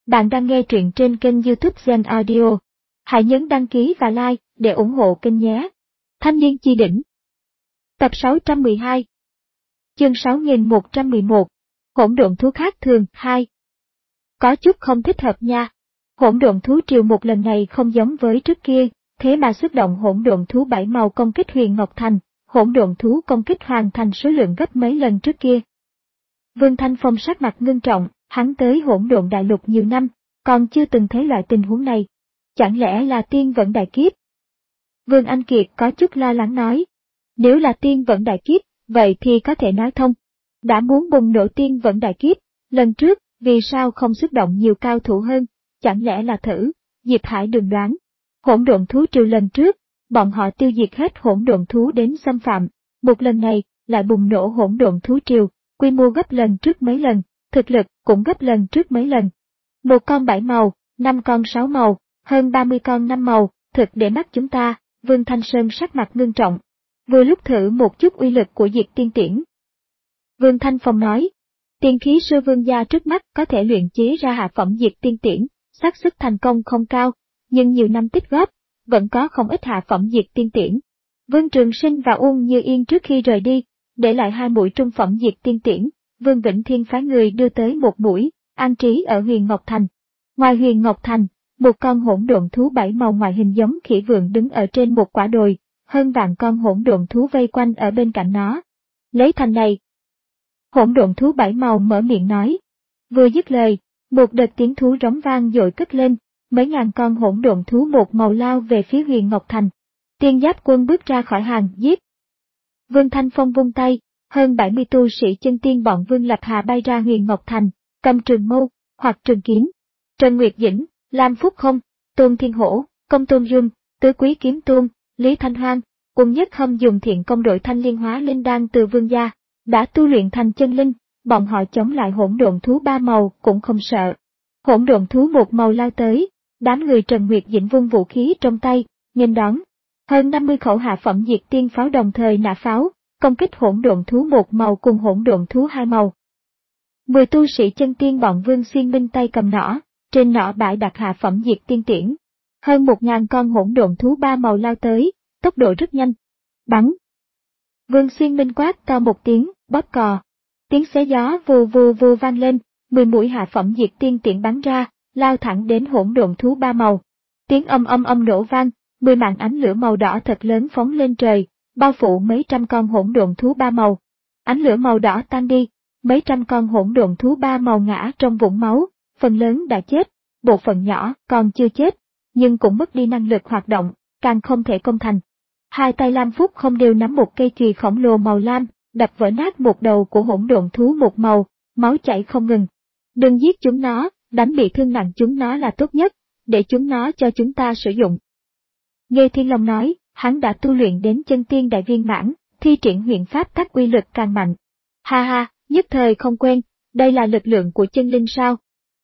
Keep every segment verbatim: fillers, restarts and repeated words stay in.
Bạn đang nghe truyện trên kênh YouTube Zen Audio. Hãy nhấn đăng ký và like để ủng hộ kênh nhé. Thanh niên chi đỉnh. Tập sáu trăm mười hai. Chương sáu nghìn một trăm mười một. Hỗn độn thú khác thường hai. Có chút không thích hợp nha. Hỗn độn thú triều một lần này không giống với trước kia, thế mà xuất động hỗn độn thú bảy màu công kích Huyền Ngọc Thành, hỗn độn thú công kích Hoàng Thành số lượng gấp mấy lần trước kia. Vương Thanh Phong sắc mặt ngưng trọng, hắn tới hỗn độn đại lục nhiều năm, còn chưa từng thấy loại tình huống này. Chẳng lẽ là tiên vận đại kiếp? Vương Anh Kiệt có chút lo lắng nói. Nếu là tiên vận đại kiếp, vậy thì có thể nói thông. Đã muốn bùng nổ tiên vận đại kiếp, lần trước, vì sao không xuất động nhiều cao thủ hơn, chẳng lẽ là thử, Diệp Hải đừng đoán. Hỗn độn thú triều lần trước, bọn họ tiêu diệt hết hỗn độn thú đến xâm phạm, một lần này, lại bùng nổ hỗn độn thú triều, quy mô gấp lần trước mấy lần, thực lực cũng gấp lần trước mấy lần. Một con bảy màu, năm con sáu màu, hơn ba mươi con năm màu, thực để mắt chúng ta, Vương Thanh Sơn sắc mặt ngưng trọng. Vừa lúc thử một chút uy lực của diệt tiên tiễn. Vương Thanh Phong nói, tiên khí sư vương gia trước mắt có thể luyện chế ra hạ phẩm diệt tiên tiễn, xác suất thành công không cao, nhưng nhiều năm tích góp, vẫn có không ít hạ phẩm diệt tiên tiễn. Vương Trường Sinh và Uông Như Yên trước khi rời đi, để lại hai mũi trung phẩm diệt tiên tiễn, Vương Vĩnh Thiên phái người đưa tới một mũi, an trí ở Huyền Ngọc Thành. Ngoài Huyền Ngọc Thành, một con hỗn độn thú bảy màu ngoại hình giống khỉ vượn đứng ở trên một quả đồi, hơn vạn con hỗn độn thú vây quanh ở bên cạnh nó. Lấy thành này. Hỗn độn thú bảy màu mở miệng nói. Vừa dứt lời, một đợt tiếng thú rống vang dội cất lên, mấy ngàn con hỗn độn thú một màu lao về phía Huyền Ngọc Thành. Tiên Giáp Quân bước ra khỏi hàng, giết. Vương Thanh Phong vung tay, hơn bảy mươi tu sĩ chân tiên bọn Vương Lập Hà bay ra Huyền Ngọc Thành, cầm trường mâu, hoặc trường kiếm. Trần Nguyệt Dĩnh, Lam Phúc Không, Tôn Thiên Hổ, Công Tôn Dung, Tứ Quý Kiếm Tôn, Lý Thanh Hoang, cùng nhất hâm dùng thiện công đội thanh liên hóa linh đan từ Vương gia, đã tu luyện thành chân linh, bọn họ chống lại hỗn độn thú ba màu cũng không sợ. Hỗn độn thú một màu lao tới, đám người Trần Nguyệt Dĩnh vung vũ khí trong tay, nghênh đón. Hơn năm mươi khẩu hạ phẩm diệt tiên pháo đồng thời nã pháo, công kích hỗn độn thú một màu cùng hỗn độn thú hai màu. Mười tu sĩ chân tiên bọn Vương Xuyên Minh tay cầm nỏ, trên nỏ bãi đặt hạ phẩm diệt tiên tiễn. Hơn một ngàn con hỗn độn thú ba màu lao tới, tốc độ rất nhanh. Bắn! Vương Xuyên Minh quát to một tiếng, bóp cò. Tiếng xé gió vù vù vù vang lên, mười mũi hạ phẩm diệt tiên tiễn bắn ra, lao thẳng đến hỗn độn thú ba màu. Tiếng âm âm âm nổ vang, mười màn ánh lửa màu đỏ thật lớn phóng lên trời, bao phủ mấy trăm con hỗn độn thú ba màu. Ánh lửa màu đỏ tan đi, mấy trăm con hỗn độn thú ba màu ngã trong vũng máu, phần lớn đã chết, bộ phận nhỏ còn chưa chết, nhưng cũng mất đi năng lực hoạt động, càng không thể công thành. Hai tay Lam Phúc Không đều nắm một cây chùy khổng lồ màu lam, đập vỡ nát một đầu của hỗn độn thú một màu, máu chảy không ngừng. Đừng giết chúng nó, đánh bị thương nặng chúng nó là tốt nhất, để chúng nó cho chúng ta sử dụng. Nghe Thiên Long nói, hắn đã tu luyện đến chân tiên đại viên mãn, thi triển huyền pháp tác uy lực càng mạnh. Ha ha, nhất thời không quen, đây là lực lượng của chân linh sao?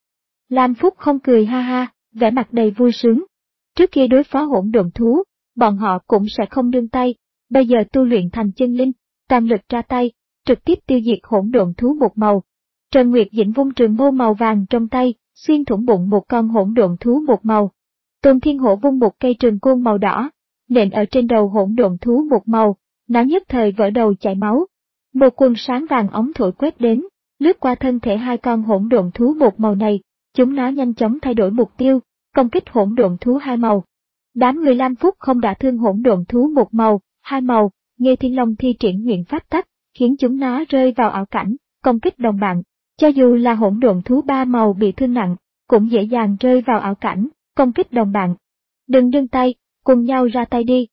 Lam Phúc Không cười ha ha, vẻ mặt đầy vui sướng. Trước kia đối phó hỗn độn thú, bọn họ cũng sẽ không nương tay, bây giờ tu luyện thành chân linh, toàn lực ra tay, trực tiếp tiêu diệt hỗn độn thú một màu. Trần Nguyệt Dĩnh vung trường mâu màu vàng trong tay, xuyên thủng bụng một con hỗn độn thú một màu. Tôn Thiên Hổ vung một cây trường côn màu đỏ, nện ở trên đầu hỗn độn thú một màu, nó nhất thời vỡ đầu chảy máu. Một quần sáng vàng óng thổi quét đến, lướt qua thân thể hai con hỗn độn thú một màu này, chúng nó nhanh chóng thay đổi mục tiêu, công kích hỗn độn thú hai màu. Đám người Lam Phúc Không đã thương hỗn độn thú một màu, hai màu, nghe Thiên Long thi triển huyền pháp tắc, khiến chúng nó rơi vào ảo cảnh, công kích đồng bạn. Cho dù là hỗn độn thú ba màu bị thương nặng, cũng dễ dàng rơi vào ảo cảnh, công kích đồng bạn. Đừng nương tay, cùng nhau ra tay đi.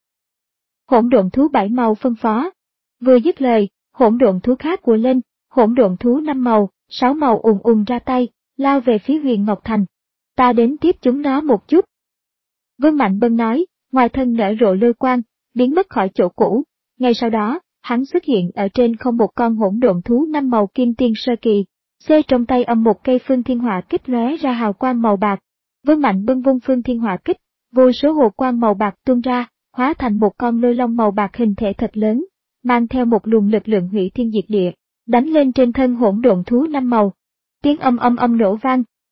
Hỗn độn thú bảy màu phân phó. Vừa dứt lời, hỗn độn thú khác của lên, hỗn độn thú năm màu, sáu màu ùn ùn ra tay, lao về phía Huyền Ngọc Thành. Ta đến tiếp chúng nó một chút. Vương Mạnh Bân nói, ngoài thân nở rộ lôi quang, biến mất khỏi chỗ cũ. Ngay sau đó, hắn xuất hiện ở trên không một con hỗn độn thú năm màu kim tiên sơ kỳ. C trong tay âm một cây phương thiên hỏa kích lóe ra hào quang màu bạc. Vương Mạnh Bân vung phương thiên hỏa kích, vô số hồ quang màu bạc tuôn ra, hóa thành một con lôi long màu bạc hình thể thật lớn, mang theo một luồng lực lượng hủy thiên diệt địa, đánh lên trên thân hỗn độn thú năm màu. Tiếng âm âm âm nổ vang,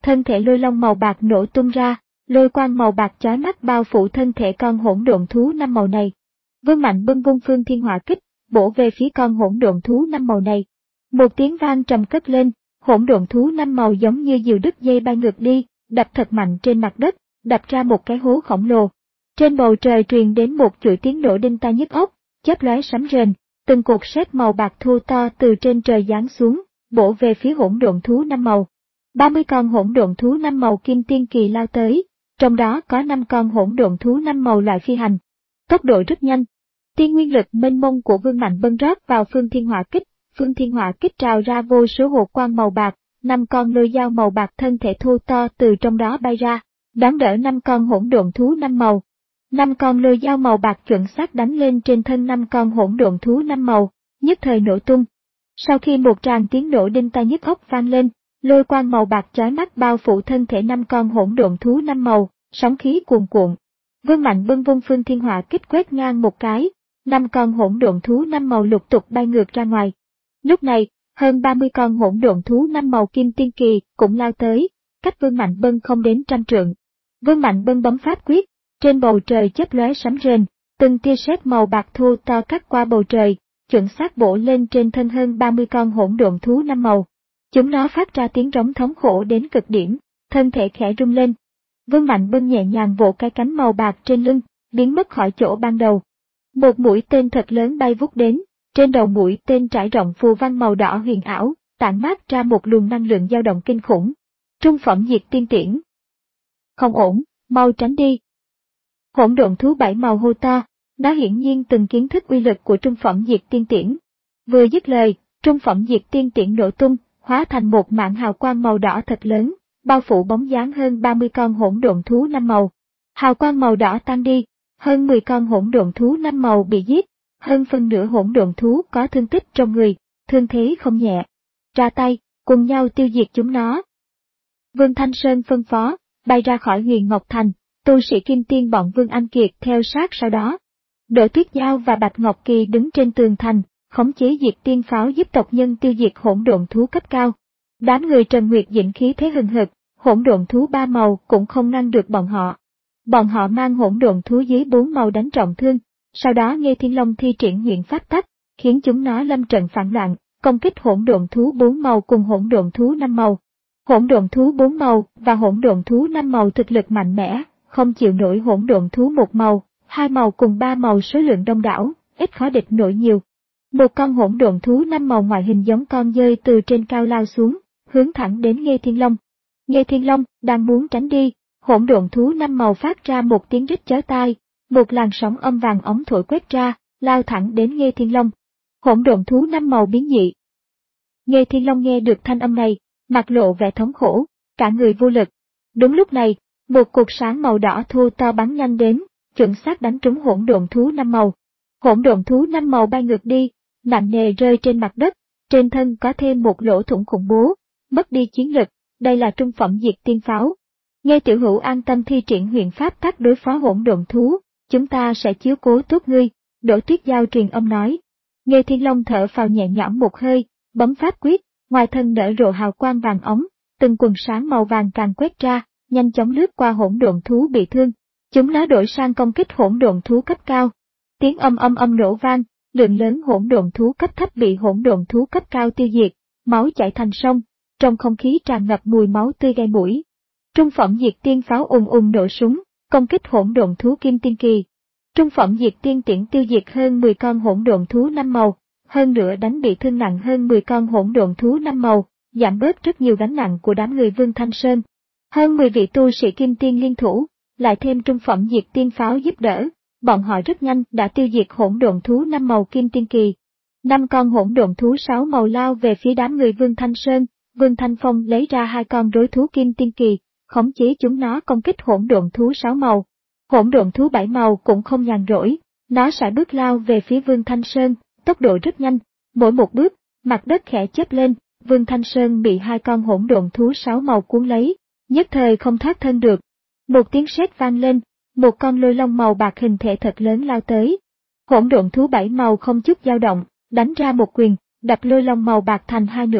thân thể lôi long màu bạc nổ tung ra, lôi quang màu bạc chói mắt bao phủ thân thể con hỗn độn thú năm màu này. Vương Mạnh bưng vung phương thiên hỏa kích, bổ về phía con hỗn độn thú năm màu này. Một tiếng vang trầm cất lên, hỗn độn thú năm màu giống như diều đứt dây bay ngược đi, đập thật mạnh trên mặt đất, đập ra một cái hố khổng lồ. Trên bầu trời truyền đến một chuỗi tiếng nổ đinh tai nhức óc, chớp lóe sấm rền, từng cột sét màu bạc thô to từ trên trời giáng xuống, bổ về phía hỗn độn thú năm màu. ba mươi con hỗn độn thú năm màu kim tiên kỳ lao tới, trong đó có năm con hỗn độn thú năm màu loại phi hành. Tốc độ rất nhanh. Tiên nguyên lực mênh mông của Vương Mạnh bân rót vào phương thiên hỏa kích, phương thiên hỏa kích trào ra vô số hồ quang màu bạc, năm con lôi dao màu bạc thân thể thô to từ trong đó bay ra, đón đỡ năm con hỗn độn thú năm màu. Năm con lôi dao màu bạc chuẩn xác đánh lên trên thân năm con hỗn độn thú năm màu, nhất thời nổ tung. Sau khi một tràng tiếng nổ đinh tai nhức óc vang lên, lôi quang màu bạc chói mắt bao phủ thân thể năm con hỗn độn thú năm màu, sóng khí cuồn cuộn. Vương Mạnh bưng vung phương thiên hỏa kích quét ngang một cái, năm con hỗn độn thú năm màu lục tục bay ngược ra ngoài. Lúc này, hơn ba mươi con hỗn độn thú năm màu kim tiên kỳ cũng lao tới, cách Vương Mạnh bân không đến trăm trượng. Vương Mạnh bân bấm pháp quyết, trên bầu trời chớp lóe sấm rền, từng tia sét màu bạc thô to cắt qua bầu trời, chuẩn xác bổ lên trên thân hơn ba mươi con hỗn độn thú năm màu. Chúng nó phát ra tiếng rống thống khổ đến cực điểm, thân thể khẽ rung lên. Vương Mạnh bân nhẹ nhàng vỗ cái cánh màu bạc trên lưng, biến mất khỏi chỗ ban đầu. Một mũi tên thật lớn bay vút đến, trên đầu mũi tên trải rộng phù văn màu đỏ huyền ảo, tản mát ra một luồng năng lượng dao động kinh khủng. Trung phẩm diệt tiên tiễn. Không ổn, mau tránh đi. Hỗn độn thú bảy màu hô to, nó hiển nhiên từng kiến thức uy lực của trung phẩm diệt tiên tiễn. Vừa dứt lời, trung phẩm diệt tiên tiễn nổ tung, hóa thành một mảng hào quang màu đỏ thật lớn, bao phủ bóng dáng hơn ba mươi con hỗn độn thú năm màu. Hào quang màu đỏ tan đi, hơn mười con hỗn độn thú năm màu bị giết, hơn phân nửa hỗn độn thú có thương tích trong người, thương thế không nhẹ. Ra tay, cùng nhau tiêu diệt chúng nó. Vương Thanh Sơn phân phó, bay ra khỏi Huyền Ngọc Thành, tu sĩ kim tiên bọn Vương Anh Kiệt theo sát sau đó. Đỗ Tuyết Giao và Bạch Ngọc Kỳ đứng trên tường thành, khống chế diệt tiên pháo giúp tộc nhân tiêu diệt hỗn độn thú cấp cao. Đám người Trần Nguyệt Dĩnh khí thế hừng hực, hỗn độn thú ba màu cũng không ngăn được bọn họ. Bọn họ mang hỗn độn thú dưới bốn màu đánh trọng thương, sau đó Nghê Thiên Long thi triển huyền pháp tắc, khiến chúng nó lâm trận phản loạn, công kích hỗn độn thú bốn màu cùng hỗn độn thú năm màu. Hỗn độn thú bốn màu và hỗn độn thú năm màu thực lực mạnh mẽ, không chịu nổi hỗn độn thú một màu, hai màu cùng ba màu số lượng đông đảo, ít khó địch nổi nhiều. Một con hỗn độn thú năm màu ngoại hình giống con dơi từ trên cao lao xuống, hướng thẳng đến Nghê Thiên Long. Nghê Thiên Long đang muốn tránh đi, hỗn độn thú năm màu phát ra một tiếng rít chói tai, một làn sóng âm vàng ống thổi quét ra, lao thẳng đến Nghê Thiên Long. Hỗn độn thú năm màu biến dị. Nghê Thiên Long nghe được thanh âm này, mặt lộ vẻ thống khổ, cả người vô lực. Đúng lúc này, một cột sáng màu đỏ thô to bắn nhanh đến, chuẩn xác đánh trúng hỗn độn thú năm màu. Hỗn độn thú năm màu bay ngược đi, nặng nề rơi trên mặt đất, trên thân có thêm một lỗ thủng khủng bố, mất đi chiến lực, đây là trung phẩm diệt tiên pháo. Nghe Tiểu Hữu an tâm thi triển huyền pháp tắc đối phó hỗn độn thú, chúng ta sẽ chiếu cố tốt ngươi, Đỗ Tuyết Giao truyền âm nói. Nghê Thiên Long thở phào nhẹ nhõm một hơi, bấm pháp quyết, ngoài thân nở rộ hào quang vàng ống, từng quần sáng màu vàng càng quét ra, nhanh chóng lướt qua hỗn độn thú bị thương. Chúng nó đổi sang công kích hỗn độn thú cấp cao. Tiếng âm âm âm nổ vang, lượng lớn hỗn độn thú cấp thấp bị hỗn độn thú cấp cao tiêu diệt, máu chảy thành sông, trong không khí tràn ngập mùi máu tươi gai mũi. Trung phẩm diệt tiên pháo ùng ùng nổ súng, công kích hỗn độn thú kim tiên kỳ. Trung phẩm diệt tiên tiễn tiêu diệt hơn mười con hỗn độn thú năm màu, hơn nữa đánh bị thương nặng hơn mười con hỗn độn thú năm màu, giảm bớt rất nhiều gánh nặng của đám người Vương Thanh Sơn. Hơn mười vị tu sĩ kim tiên liên thủ, lại thêm trung phẩm diệt tiên pháo giúp đỡ, bọn họ rất nhanh đã tiêu diệt hỗn độn thú năm màu kim tiên kỳ. Năm con hỗn độn thú sáu màu lao về phía đám người Vương Thanh Sơn, Vương Thanh Phong lấy ra hai con rối thú kim tiên kỳ, khống chế chúng nó công kích hỗn độn thú sáu màu. Hỗn độn thú bảy màu cũng không nhàn rỗi, nó sải bước lao về phía Vương Thanh Sơn, tốc độ rất nhanh, mỗi một bước, mặt đất khẽ chớp lên, Vương Thanh Sơn bị hai con hỗn độn thú sáu màu cuốn lấy, nhất thời không thoát thân được. Một tiếng sét vang lên, một con lôi long màu bạc hình thể thật lớn lao tới. Hỗn độn thú bảy màu không chút dao động, đánh ra một quyền, đập lôi long màu bạc thành hai nửa,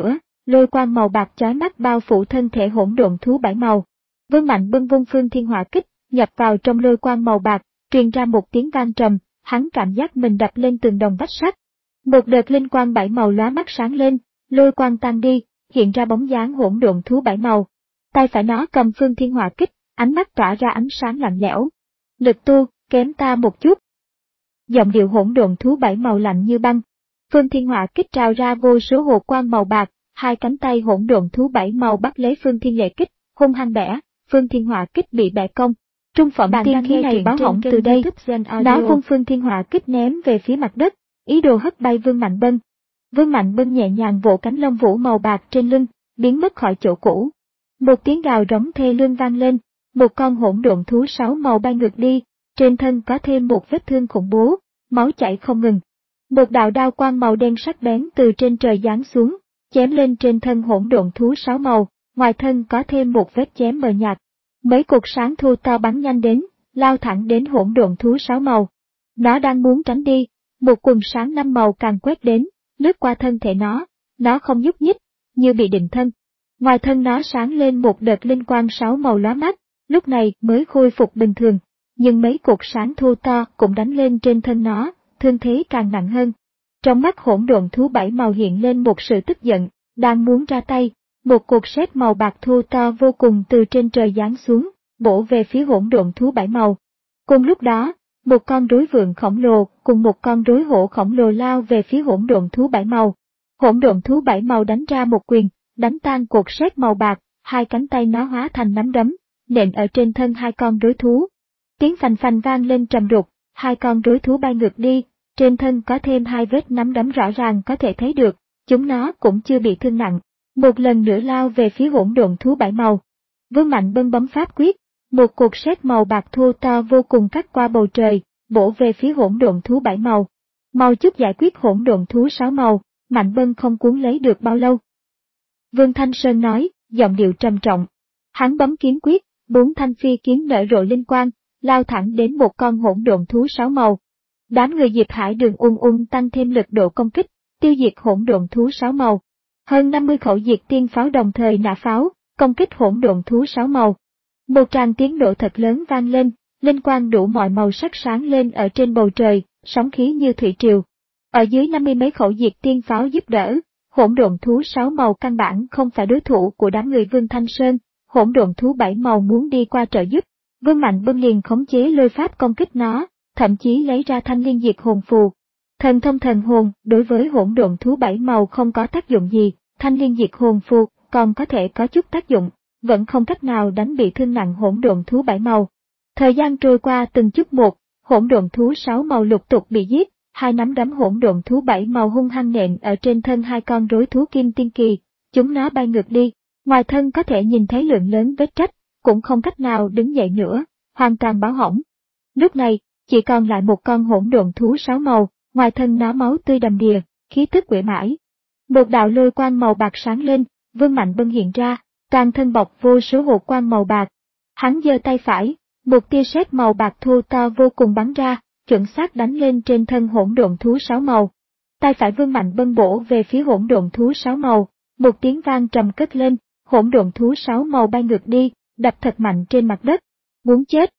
lôi quang màu bạc chói mắt bao phủ thân thể hỗn độn thú bảy màu. Vương Mạnh Bân vung phương thiên hỏa kích, nhập vào trong lôi quang màu bạc, truyền ra một tiếng vang trầm, hắn cảm giác mình đập lên tường đồng vách sắt. Một đợt linh quang bảy màu lóa mắt sáng lên, lôi quang tan đi, hiện ra bóng dáng hỗn độn thú bảy màu. Tay phải nó cầm phương thiên hỏa kích, ánh mắt tỏa ra ánh sáng lạnh lẽo. Lực tu, kém ta một chút. Giọng điệu hỗn độn thú bảy màu lạnh như băng. Phương thiên hỏa kích trào ra vô số hồ quang màu bạc, hai cánh tay hỗn độn thú bảy màu bắt lấy phương thiên lệ kích, hung hăng bẻ, phương thiên hỏa kích bị bẻ cong. Trung phẩm tiên khí này báo hỏng từ đây, nó vung phương thiên hỏa kích ném về phía mặt đất, ý đồ hất bay Vương Mạnh Bân. Vương Mạnh Bân nhẹ nhàng vỗ cánh lông vũ màu bạc trên lưng, biến mất khỏi chỗ cũ. Một tiếng gào rống thê lương vang lên, một con hỗn độn thú sáu màu bay ngược đi, trên thân có thêm một vết thương khủng bố, máu chảy không ngừng. Một đạo đao quang màu đen sắc bén từ trên trời giáng xuống, chém lên trên thân hỗn độn thú sáu màu, ngoài thân có thêm một vết chém mờ nhạt. Mấy cột sáng thu to bắn nhanh đến, lao thẳng đến hỗn độn thú sáu màu. Nó đang muốn tránh đi, một quần sáng năm màu càng quét đến, lướt qua thân thể nó, nó không nhúc nhích, như bị định thân. Ngoài thân nó sáng lên một đợt linh quang sáu màu lóa mắt, lúc này mới khôi phục bình thường, nhưng mấy cột sáng thu to cũng đánh lên trên thân nó, thương thế càng nặng hơn. Trong mắt hỗn độn thú bảy màu hiện lên một sự tức giận, đang muốn ra tay, một cột sét màu bạc thu to vô cùng từ trên trời giáng xuống, bổ về phía hỗn độn thú bảy màu. Cùng lúc đó, một con rối vượn khổng lồ cùng một con rối hổ khổng lồ lao về phía hỗn độn thú bảy màu. Hỗn độn thú bảy màu đánh ra một quyền, đánh tan cột sét màu bạc, hai cánh tay nó hóa thành nắm đấm, nện ở trên thân hai con rối thú. Tiếng phành phành vang lên trầm đục, hai con rối thú bay ngược đi, trên thân có thêm hai vết nắm đấm rõ ràng có thể thấy được, chúng nó cũng chưa bị thương nặng. Một lần nữa lao về phía hỗn độn thú bảy màu. Vương Mạnh Bân bấm pháp quyết, một cột sét màu bạc thô to vô cùng cắt qua bầu trời, bổ về phía hỗn độn thú bảy màu. Mau chút giải quyết hỗn độn thú sáu màu, Mạnh Bân không cuốn lấy được bao lâu. Vương Thanh Sơn nói, giọng điệu trầm trọng. Hắn bấm kiếm quyết, bốn thanh phi kiếm nở rộ linh quang, lao thẳng đến một con hỗn độn thú sáu màu. Đám người Diệp Hải Đường ung ung tăng thêm lực độ công kích, tiêu diệt hỗn độn thú sáu màu. Hơn năm mươi khẩu diệt tiên pháo đồng thời nã pháo, công kích hỗn độn thú sáu màu. Một tràng tiếng nổ thật lớn vang lên, linh quang đủ mọi màu sắc sáng lên ở trên bầu trời, sóng khí như thủy triều. Ở dưới năm mươi mấy khẩu diệt tiên pháo giúp đỡ, hỗn độn thú sáu màu căn bản không phải đối thủ của đám người Vương Thanh Sơn, hỗn độn thú bảy màu muốn đi qua trợ giúp, Vương Mạnh Bân liền khống chế lôi pháp công kích nó, thậm chí lấy ra thanh liên diệt hồn phù. Thần thông thần hồn đối với hỗn độn thú bảy màu không có tác dụng gì, thanh liên diệt hồn phù còn có thể có chút tác dụng, vẫn không cách nào đánh bị thương nặng hỗn độn thú bảy màu. Thời gian trôi qua từng chút một, hỗn độn thú sáu màu lục tục bị giết, hai nắm đấm hỗn độn thú bảy màu hung hăng nện ở trên thân hai con rối thú kim tiên kỳ, chúng nó bay ngược đi, ngoài thân có thể nhìn thấy lượng lớn vết rách, cũng không cách nào đứng dậy nữa, hoàn toàn báo hỏng. Lúc này, chỉ còn lại một con hỗn độn thú sáu màu, ngoài thân nó máu tươi đầm đìa, khí tức quỷ mãi. Một đạo lôi quang màu bạc sáng lên, Vương Mạnh Bân hiện ra, toàn thân bọc vô số hồ quang màu bạc. Hắn giơ tay phải, một tia sét màu bạc thô to vô cùng bắn ra, chuẩn xác đánh lên trên thân hỗn độn thú sáu màu. Tay phải Vương Mạnh Bân bổ về phía hỗn độn thú sáu màu, một tiếng vang trầm cất lên, hỗn độn thú sáu màu bay ngược đi, đập thật mạnh trên mặt đất. Muốn chết!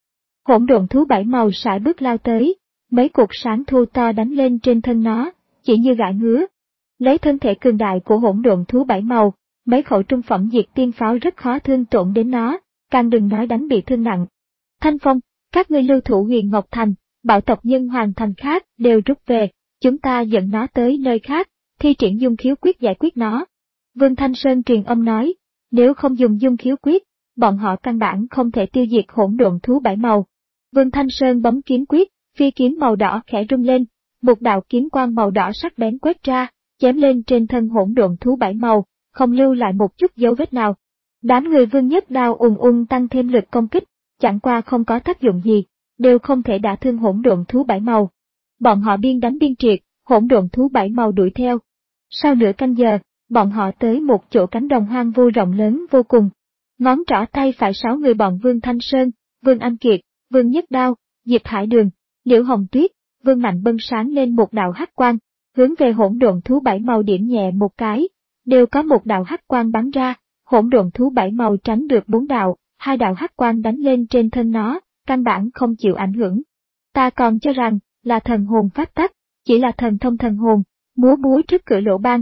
Hỗn độn thú bảy màu sải bước lao tới, mấy cột sáng thô to đánh lên trên thân nó, chỉ như gãi ngứa. Lấy thân thể cường đại của hỗn độn thú bảy màu, mấy khẩu trung phẩm diệt tiên pháo rất khó thương tổn đến nó, càng đừng nói đánh bị thương nặng. Thanh Phong, các ngươi lưu thủ Huyền Ngọc Thành, bảo tộc nhân Hoàng Thành khác đều rút về, chúng ta dẫn nó tới nơi khác, thi triển dung khiếu quyết giải quyết nó. Vương Thanh Sơn truyền âm nói, nếu không dùng dung khiếu quyết, bọn họ căn bản không thể tiêu diệt hỗn độn thú bảy màu. Vương Thanh Sơn bấm kiếm quyết, phi kiếm màu đỏ khẽ rung lên, một đạo kiếm quang màu đỏ sắc bén quét ra, chém lên trên thân hỗn độn thú bảy màu, không lưu lại một chút dấu vết nào. Đám người Vương Nhất Đao ùng ùng tăng thêm lực công kích, chẳng qua không có tác dụng gì, đều không thể đả thương hỗn độn thú bảy màu. Bọn họ biên đánh biên triệt, hỗn độn thú bảy màu đuổi theo. Sau nửa canh giờ, bọn họ tới một chỗ cánh đồng hoang vu rộng lớn vô cùng. Ngón trỏ tay phải sáu người bọn Vương Thanh Sơn, Vương Anh Kiệt, Vương Nhất Đao, Diệp Hải Đường, Liễu Hồng Tuyết, Vương Mạnh Bân sáng lên một đạo hắc quang, hướng về hỗn độn thú bảy màu điểm nhẹ một cái, đều có một đạo hắc quang bắn ra, hỗn độn thú bảy màu tránh được bốn đạo, hai đạo hắc quang đánh lên trên thân nó, căn bản không chịu ảnh hưởng. Ta còn cho rằng, là thần hồn pháp tắc, chỉ là thần thông thần hồn, múa búa trước cửa lỗ ban.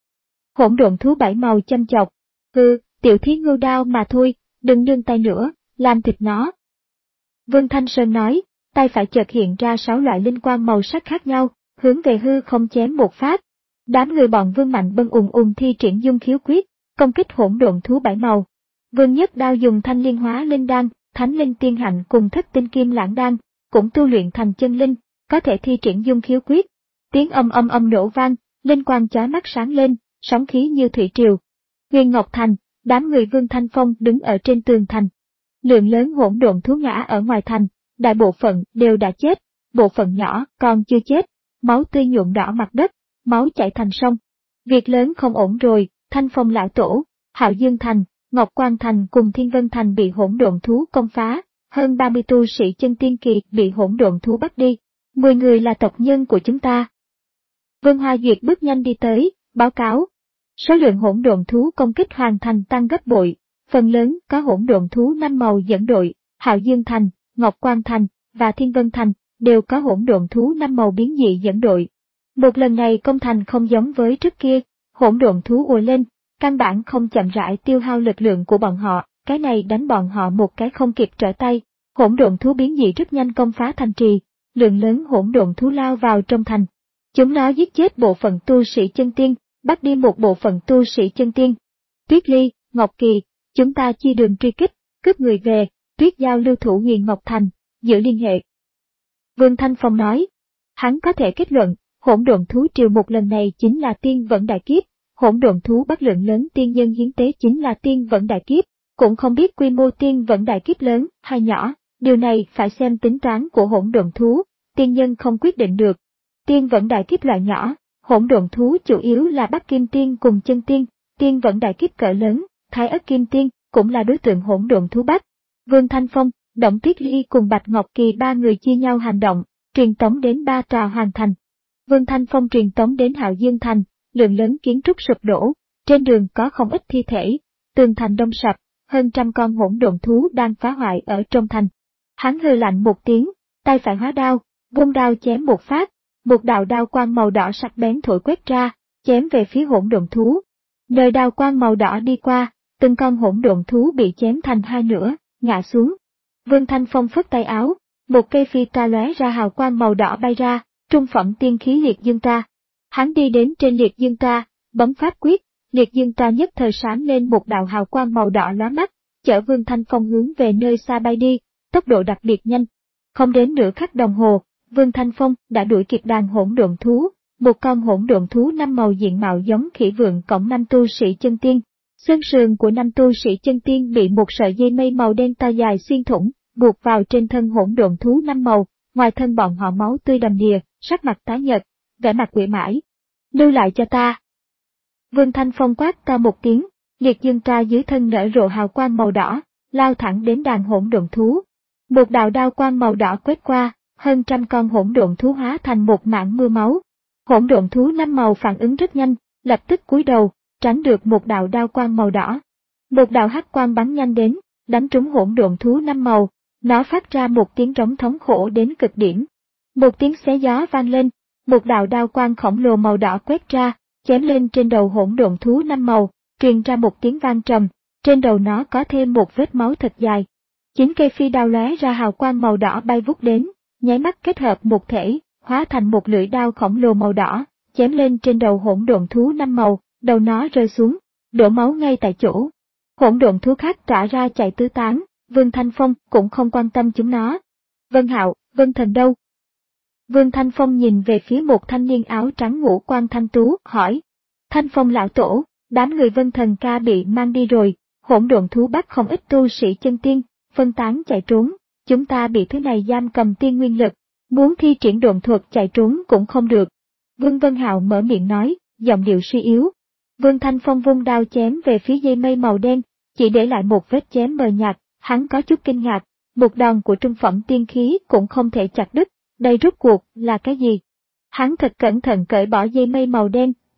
Hỗn độn thú bảy màu châm chọc, hư, tiểu thí ngưu đao mà thôi, đừng nương tay nữa, làm thịt nó. Vương Thanh Sơn nói, tay phải chợt hiện ra sáu loại linh quang màu sắc khác nhau, hướng về hư không chém một phát. Đám người bọn Vương Mạnh Bân ùng ùng thi triển dung khiếu quyết, công kích hỗn độn thú bảy màu. Vương Nhất Đao dùng thanh liên hóa linh đan, thánh linh tiên hạnh cùng thất tinh kim lãng đan, cũng tu luyện thành chân linh, có thể thi triển dung khiếu quyết. Tiếng âm âm âm nổ vang, linh quang chói mắt sáng lên, sóng khí như thủy triều. Huyền Ngọc Thành, đám người Vương Thanh Phong đứng ở trên tường thành. Lượng lớn hỗn độn thú ngã ở ngoài thành, đại bộ phận đều đã chết, bộ phận nhỏ còn chưa chết, máu tươi nhuộm đỏ mặt đất, máu chảy thành sông. Việc lớn không ổn rồi, Thanh Phong lão tổ, Hạo Dương Thành, Ngọc Quang Thành cùng Thiên Vân Thành bị hỗn độn thú công phá, hơn ba mươi tu sĩ chân tiên kỳ bị hỗn độn thú bắt đi, mười người là tộc nhân của chúng ta. Vương Hoa Duyệt bước nhanh đi tới, báo cáo. Số lượng hỗn độn thú công kích hoàn thành tăng gấp bội, phần lớn có hỗn độn thú năm màu dẫn đội, Hạo Dương Thành, Ngọc Quang Thành và Thiên Vân Thành đều có hỗn độn thú năm màu biến dị dẫn đội. Một lần này công thành không giống với trước kia, hỗn độn thú ùa lên, căn bản không chậm rãi tiêu hao lực lượng của bọn họ, cái này đánh bọn họ một cái không kịp trở tay. Hỗn độn thú biến dị rất nhanh công phá thành trì, lượng lớn hỗn độn thú lao vào trong thành. Chúng nó giết chết bộ phận tu sĩ chân tiên, bắt đi một bộ phận tu sĩ chân tiên. Tuyết Ly, Ngọc Kỳ, chúng ta chia đường truy kích, cướp người về, Tuyết Giao lưu thủ Huyền Ngọc Thành, giữ liên hệ. Vương Thanh Phong nói, hắn có thể kết luận, hỗn độn thú triều một lần này chính là tiên vẫn đại kiếp, hỗn độn thú bắt lượng lớn tiên nhân hiến tế chính là tiên vẫn đại kiếp, cũng không biết quy mô tiên vẫn đại kiếp lớn hay nhỏ, điều này phải xem tính toán của hỗn độn thú, tiên nhân không quyết định được. Tiên vẫn đại kiếp loại nhỏ, hỗn độn thú chủ yếu là Bắc Kim Tiên cùng chân tiên, tiên vẫn đại kiếp cỡ lớn, Thái Ất Kim Tiên cũng là đối tượng hỗn độn thú bắt. Vương Thanh Phong, Động Tuyết Ly cùng Bạch Ngọc Kỳ ba người chia nhau hành động, truyền tống đến ba tòa hoàn thành. Vương Thanh Phong truyền tống đến Hạo Dương Thành, lượng lớn kiến trúc sụp đổ, trên đường có không ít thi thể, tường thành đông sập, hơn trăm con hỗn độn thú đang phá hoại ở trong thành. Hắn hừ lạnh một tiếng, tay phải hóa đao, vung đao chém một phát, một đạo đao quang màu đỏ sắc bén thổi quét ra, chém về phía hỗn độn thú. Nơi đao quang màu đỏ đi qua, từng con hỗn độn thú bị chém thành hai nửa, ngã xuống. Vương Thanh Phong phất tay áo, một cây phi ta lóe ra hào quang màu đỏ bay ra, trung phẩm tiên khí liệt dương ta. Hắn đi đến trên liệt dương ta, bấm pháp quyết, liệt dương ta nhất thời sáng lên một đạo hào quang màu đỏ lóa mắt, chở Vương Thanh Phong hướng về nơi xa bay đi, tốc độ đặc biệt nhanh. Không đến nửa khắc đồng hồ, Vương Thanh Phong đã đuổi kịp đàn hỗn độn thú, một con hỗn độn thú năm màu diện mạo giống khỉ vượn cổng năm tu sĩ chân tiên. Xương sườn của năm tu sĩ chân tiên bị một sợi dây mây màu đen to dài xuyên thủng, buộc vào trên thân hỗn độn thú năm màu, ngoài thân bọn họ máu tươi đầm đìa, sắc mặt tái nhợt, vẻ mặt quỷ mãi. Lưu lại cho ta. Vương Thanh Phong quát to một tiếng, liệt dương tra dưới thân nở rộ hào quang màu đỏ, lao thẳng đến đàn hỗn độn thú. Một đạo đao quang màu đỏ quét qua, hơn trăm con hỗn độn thú hóa thành một mảng mưa máu. Hỗn độn thú năm màu phản ứng rất nhanh, lập tức cúi đầu, tránh được một đạo đao quang màu đỏ. Một đạo hắc quang bắn nhanh đến, đánh trúng hỗn độn thú năm màu, nó phát ra một tiếng trống thống khổ đến cực điểm. Một tiếng xé gió vang lên, một đạo đao quang khổng lồ màu đỏ quét ra, chém lên trên đầu hỗn độn thú năm màu, truyền ra một tiếng vang trầm, trên đầu nó có thêm một vết máu thật dài. Chín cây phi đao lóe ra hào quang màu đỏ bay vút đến, nháy mắt kết hợp một thể, hóa thành một lưỡi đao khổng lồ màu đỏ, chém lên trên đầu hỗn độn thú năm màu, đầu nó rơi xuống, đổ máu ngay tại chỗ. Hỗn độn thú khác tỏa ra chạy tứ tán, Vương Thanh Phong cũng không quan tâm chúng nó. Vân Hạo, Vân Thần đâu? Vương Thanh Phong nhìn về phía một thanh niên áo trắng ngũ quan thanh tú, hỏi. Thanh Phong lão tổ, đám người Vân Thần ca bị mang đi rồi, hỗn độn thú bắt không ít tu sĩ chân tiên, phân tán chạy trốn, chúng ta bị thứ này giam cầm tiên nguyên lực, muốn thi triển độn thuật chạy trốn cũng không được. Vương Vân Hạo mở miệng nói, giọng điệu suy yếu. Vương Thanh Phong vung đao chém về phía dây mây màu đen, chỉ để lại một vết chém mờ nhạt, hắn có chút kinh ngạc, một đòn của trung phẩm tiên khí cũng không thể chặt đứt, đây rốt cuộc là cái gì? Hắn thật cẩn thận cởi bỏ dây mây màu đen,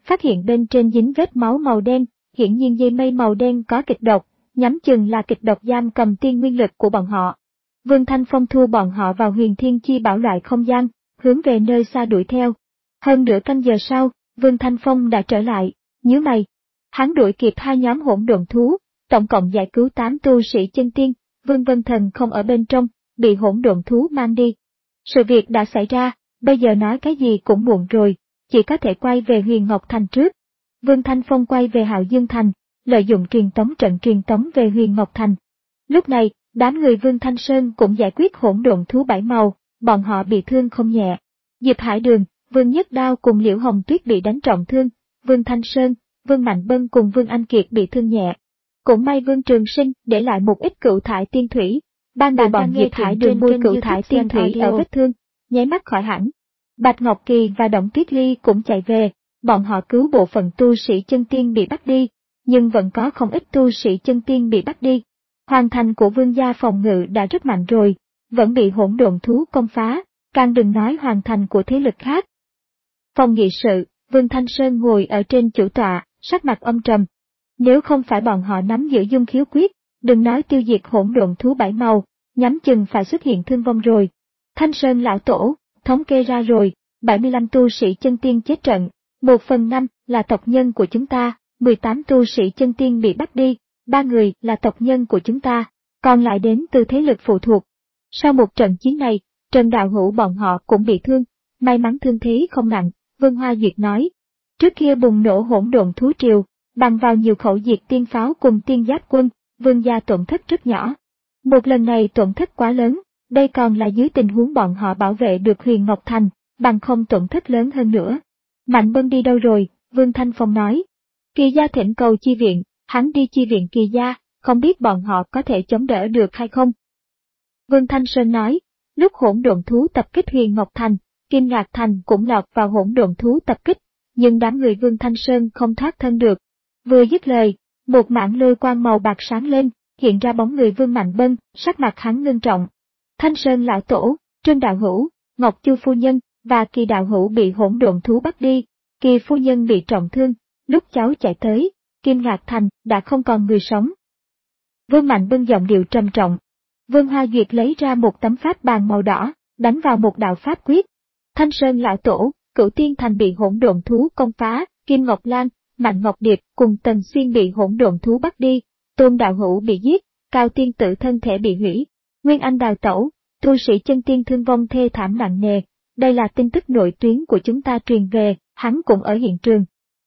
phát hiện bên trên dính vết máu màu đen, hiển nhiên dây mây màu đen có kịch độc, nhắm chừng là kịch độc giam cầm tiên nguyên lực của bọn họ. Vương Thanh Phong thu bọn họ vào huyền thiên chi bảo loại không gian, hướng về nơi xa đuổi theo. Hơn nửa canh giờ sau, Vương Thanh Phong đã trở lại, nhíu mày. Hắn đuổi kịp hai nhóm hỗn độn thú, tổng cộng giải cứu tám tu sĩ chân tiên, Vương Vân Thần không ở bên trong, bị hỗn độn thú mang đi. Sự việc đã xảy ra, bây giờ nói cái gì cũng muộn rồi, chỉ có thể quay về Huyền Ngọc Thành trước. Vương Thanh Phong quay về Hạo Dương Thành, lợi dụng truyền tống trận truyền tống về Huyền Ngọc Thành. Lúc này, đám người Vương Thanh Sơn cũng giải quyết hỗn độn thú bảy màu, bọn họ bị thương không nhẹ. Diệp Hải Đường, Vương Nhất Đao cùng Liễu Hồng Tuyết bị đánh trọng thương, Vương Thanh Sơn, Vương Mạnh Bân cùng Vương Anh Kiệt bị thương nhẹ. Cũng may Vương Trường Sinh để lại một ít cựu thải tiên thủy, ban đầu bọn Diệp Hải Đường bôi cựu thải tiên thủy ở vết thương, nháy mắt khỏi hẳn. Bạch Ngọc Kỳ và Động Tuyết Ly cũng chạy về, bọn họ cứu bộ phận tu sĩ chân tiên bị bắt đi, nhưng vẫn có không ít tu sĩ chân tiên bị bắt đi. Hoàng thành của Vương gia phòng ngự đã rất mạnh rồi, vẫn bị hỗn độn thú công phá, càng đừng nói hoàng thành của thế lực khác. Phòng nghị sự, Vương Thanh Sơn ngồi ở trên chủ tọa, sắc mặt âm trầm. Nếu không phải bọn họ nắm giữ dung khiếu quyết, đừng nói tiêu diệt hỗn độn thú bảy màu, nhắm chừng phải xuất hiện thương vong rồi. Thanh Sơn lão tổ, thống kê ra rồi, bảy mươi lăm tu sĩ chân tiên chết trận, một phần năm là tộc nhân của chúng ta, mười tám tu sĩ chân tiên bị bắt đi, ba người là tộc nhân của chúng ta, còn lại đến từ thế lực phụ thuộc. Sau một trận chiến này, Trần Đạo Hữu bọn họ cũng bị thương, may mắn thương thế không nặng, Vương Hoa Duyệt nói. Trước kia bùng nổ hỗn độn thú triều, bằng vào nhiều khẩu diệt tiên pháo cùng tiên giáp quân, Vương gia tổn thất rất nhỏ. Một lần này tổn thất quá lớn, đây còn là dưới tình huống bọn họ bảo vệ được Huyền Ngọc Thành, bằng không tổn thất lớn hơn nữa. Mạnh Bân đi đâu rồi? Vương Thanh Phong nói. Kỳ gia thỉnh cầu chi viện, hắn đi chi viện Kỳ gia, không biết bọn họ có thể chống đỡ được hay không. Vương Thanh Sơn nói, lúc hỗn độn thú tập kích Huyền Ngọc Thành, Kim Ngạc Thành cũng lọt vào hỗn độn thú tập kích, nhưng đám người Vương Thanh Sơn không thoát thân được. Vừa dứt lời, một mảng lôi quang màu bạc sáng lên, hiện ra bóng người Vương Mạnh Bân, sắc mặt hắn ngưng trọng. Thanh Sơn lão tổ, Trương đạo hữu, Ngọc Chu phu nhân và Kỳ đạo hữu bị hỗn độn thú bắt đi, Kỳ phu nhân bị trọng thương, lúc cháu chạy tới, Kim Ngạc Thành đã không còn người sống. Vương Mạnh Bân giọng điệu trầm trọng. Vương Hoa Duyệt lấy ra một tấm pháp bàn màu đỏ, đánh vào một đạo pháp quyết. Thanh Sơn lão tổ, Cửu Tiên Thành bị hỗn độn thú công phá, Kim Ngọc Lan, Mạnh Ngọc Điệp cùng Tần Xuyên bị hỗn độn thú bắt đi, Tôn đạo hữu bị giết, Cao Tiên Tử thân thể bị hủy, Nguyên Anh đào tẩu, tu sĩ chân tiên thương vong thê thảm nặng nề. Đây là tin tức nội tuyến của chúng ta truyền về, hắn cũng ở hiện trường.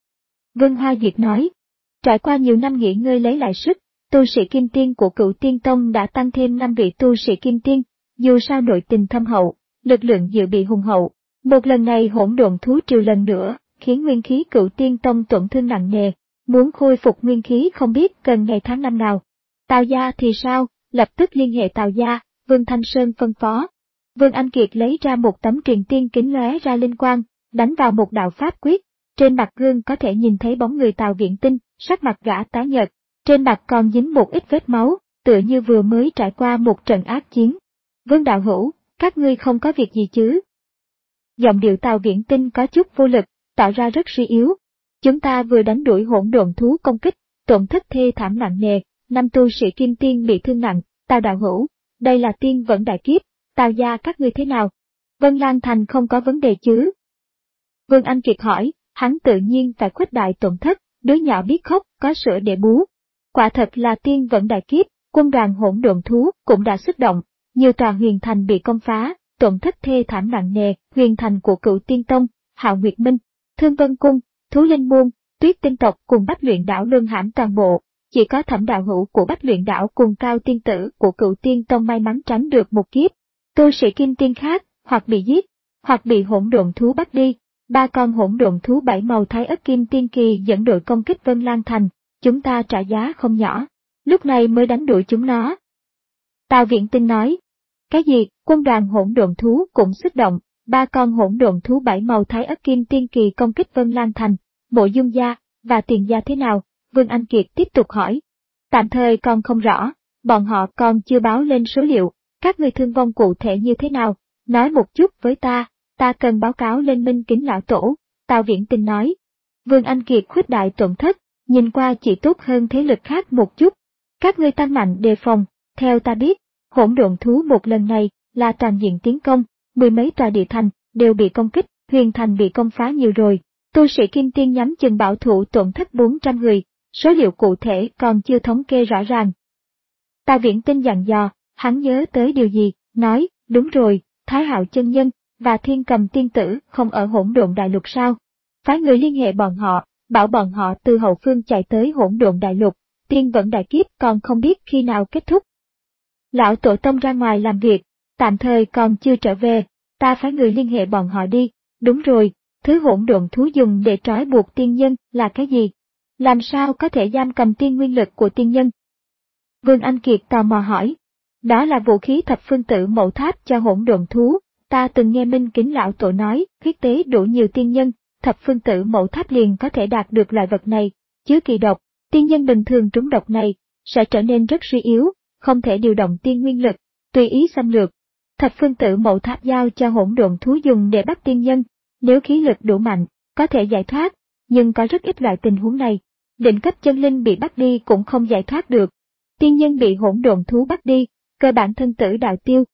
Vương Hoa Duyệt nói, trải qua nhiều năm nghỉ ngơi lấy lại sức, tu sĩ kim tiên của Cửu Tiên Tông đã tăng thêm năm vị tu sĩ kim tiên, dù sao nội tình thâm hậu, lực lượng dự bị hùng hậu. Một lần này hỗn độn thú triều lần nữa, khiến nguyên khí Cửu Tiên Tông tổn thương nặng nề, muốn khôi phục nguyên khí không biết cần ngày tháng năm nào. Tào gia thì sao, lập tức liên hệ Tào gia, Vương Thanh Sơn phân phó. Vương Anh Kiệt lấy ra một tấm truyền tiên kính lóe ra linh quang, đánh vào một đạo pháp quyết, trên mặt gương có thể nhìn thấy bóng người Tào Viễn Tinh, sắc mặt gã tái nhợt, trên mặt còn dính một ít vết máu, tựa như vừa mới trải qua một trận ác chiến. Vương đạo hữu, các ngươi không có việc gì chứ? Giọng điệu Tào Viễn Tinh có chút vô lực, tỏ ra rất suy yếu. Chúng ta vừa đánh đuổi hỗn độn thú công kích, tổn thất thê thảm nặng nề, năm tu sĩ kim tiên bị thương nặng, Tào đạo hữu, đây là tiên vẫn đại kiếp, Tào gia các ngươi thế nào? Vân Lan Thành không có vấn đề chứ? Vương Anh Kiệt hỏi, hắn tự nhiên phải khuếch đại tổn thất, đứa nhỏ biết khóc, có sữa để bú. Quả thật là tiên vẫn đại kiếp, quân đoàn hỗn độn thú cũng đã xuất động, nhiều tòa huyền thành bị công phá, tổn thất thê thảm nặng nề, huyền thành của Cửu Tiên Tông, Hạo Nguyệt Minh, Thương Vân Cung, Thú Linh Môn, Tuyết Tinh tộc cùng Bách Luyện đảo luân hãm toàn bộ, chỉ có Thẩm đạo hữu của Bách Luyện đảo cùng Cao Tiên tử của Cửu Tiên Tông may mắn tránh được một kiếp. Tu sĩ kim tiên khác, hoặc bị giết, hoặc bị hỗn độn thú bắt đi. Ba con hỗn độn thú bảy màu Thái Ất Kim Tiên Kỳ dẫn đội công kích Vân Lan Thành, chúng ta trả giá không nhỏ, lúc này mới đánh đuổi chúng nó. Tào Viễn Tinh nói, cái gì, quân đoàn hỗn độn thú cũng xuất động, ba con hỗn độn thú bảy màu Thái Ất Kim Tiên Kỳ công kích Vân Lan Thành, Mộ Dung gia và Tiền gia thế nào? Vương Anh Kiệt tiếp tục hỏi. Tạm thời còn không rõ, bọn họ còn chưa báo lên số liệu, các người thương vong cụ thể như thế nào, nói một chút với ta, ta cần báo cáo lên Minh Kính lão tổ, Tào Viễn Tinh nói. Vương Anh Kiệt khuếch đại tổn thất, nhìn qua chỉ tốt hơn thế lực khác một chút. Các ngươi tăng mạnh đề phòng, theo ta biết, hỗn độn thú một lần này là toàn diện tiến công, mười mấy tòa địa thành đều bị công kích, huyền thành bị công phá nhiều rồi. Tu sĩ Kim Tiên nhắm chừng bảo thủ tổn thất bốn trăm người, số liệu cụ thể còn chưa thống kê rõ ràng. Tào Viễn Tinh dặn dò, hắn nhớ tới điều gì, nói, đúng rồi, Thái Hạo chân nhân và Thiên Cầm tiên tử không ở hỗn độn đại lục sao? Phái người liên hệ bọn họ, bảo bọn họ từ hậu phương chạy tới hỗn độn đại lục, tiên vận đại kiếp còn không biết khi nào kết thúc. Lão tổ tông ra ngoài làm việc, tạm thời còn chưa trở về, ta phái người liên hệ bọn họ đi. Đúng rồi, thứ hỗn độn thú dùng để trói buộc tiên nhân là cái gì? Làm sao có thể giam cầm tiên nguyên lực của tiên nhân? Vương Anh Kiệt tò mò hỏi. Đó là vũ khí thập phương tử mẫu tháp cho hỗn độn thú, ta từng nghe Minh Kính lão tổ nói, huyết tế đủ nhiều tiên nhân, thập phương tử mẫu tháp liền có thể đạt được loại vật này, chứa kỳ độc, tiên nhân bình thường trúng độc này, sẽ trở nên rất suy yếu, không thể điều động tiên nguyên lực, tùy ý xâm lược. Thập phương tử mẫu tháp giao cho hỗn độn thú dùng để bắt tiên nhân, nếu khí lực đủ mạnh, có thể giải thoát, nhưng có rất ít loại tình huống này. Định cấp chân linh bị bắt đi cũng không giải thoát được. Tiên nhân bị hỗn độn thú bắt đi, cơ bản thân tử đạo tiêu.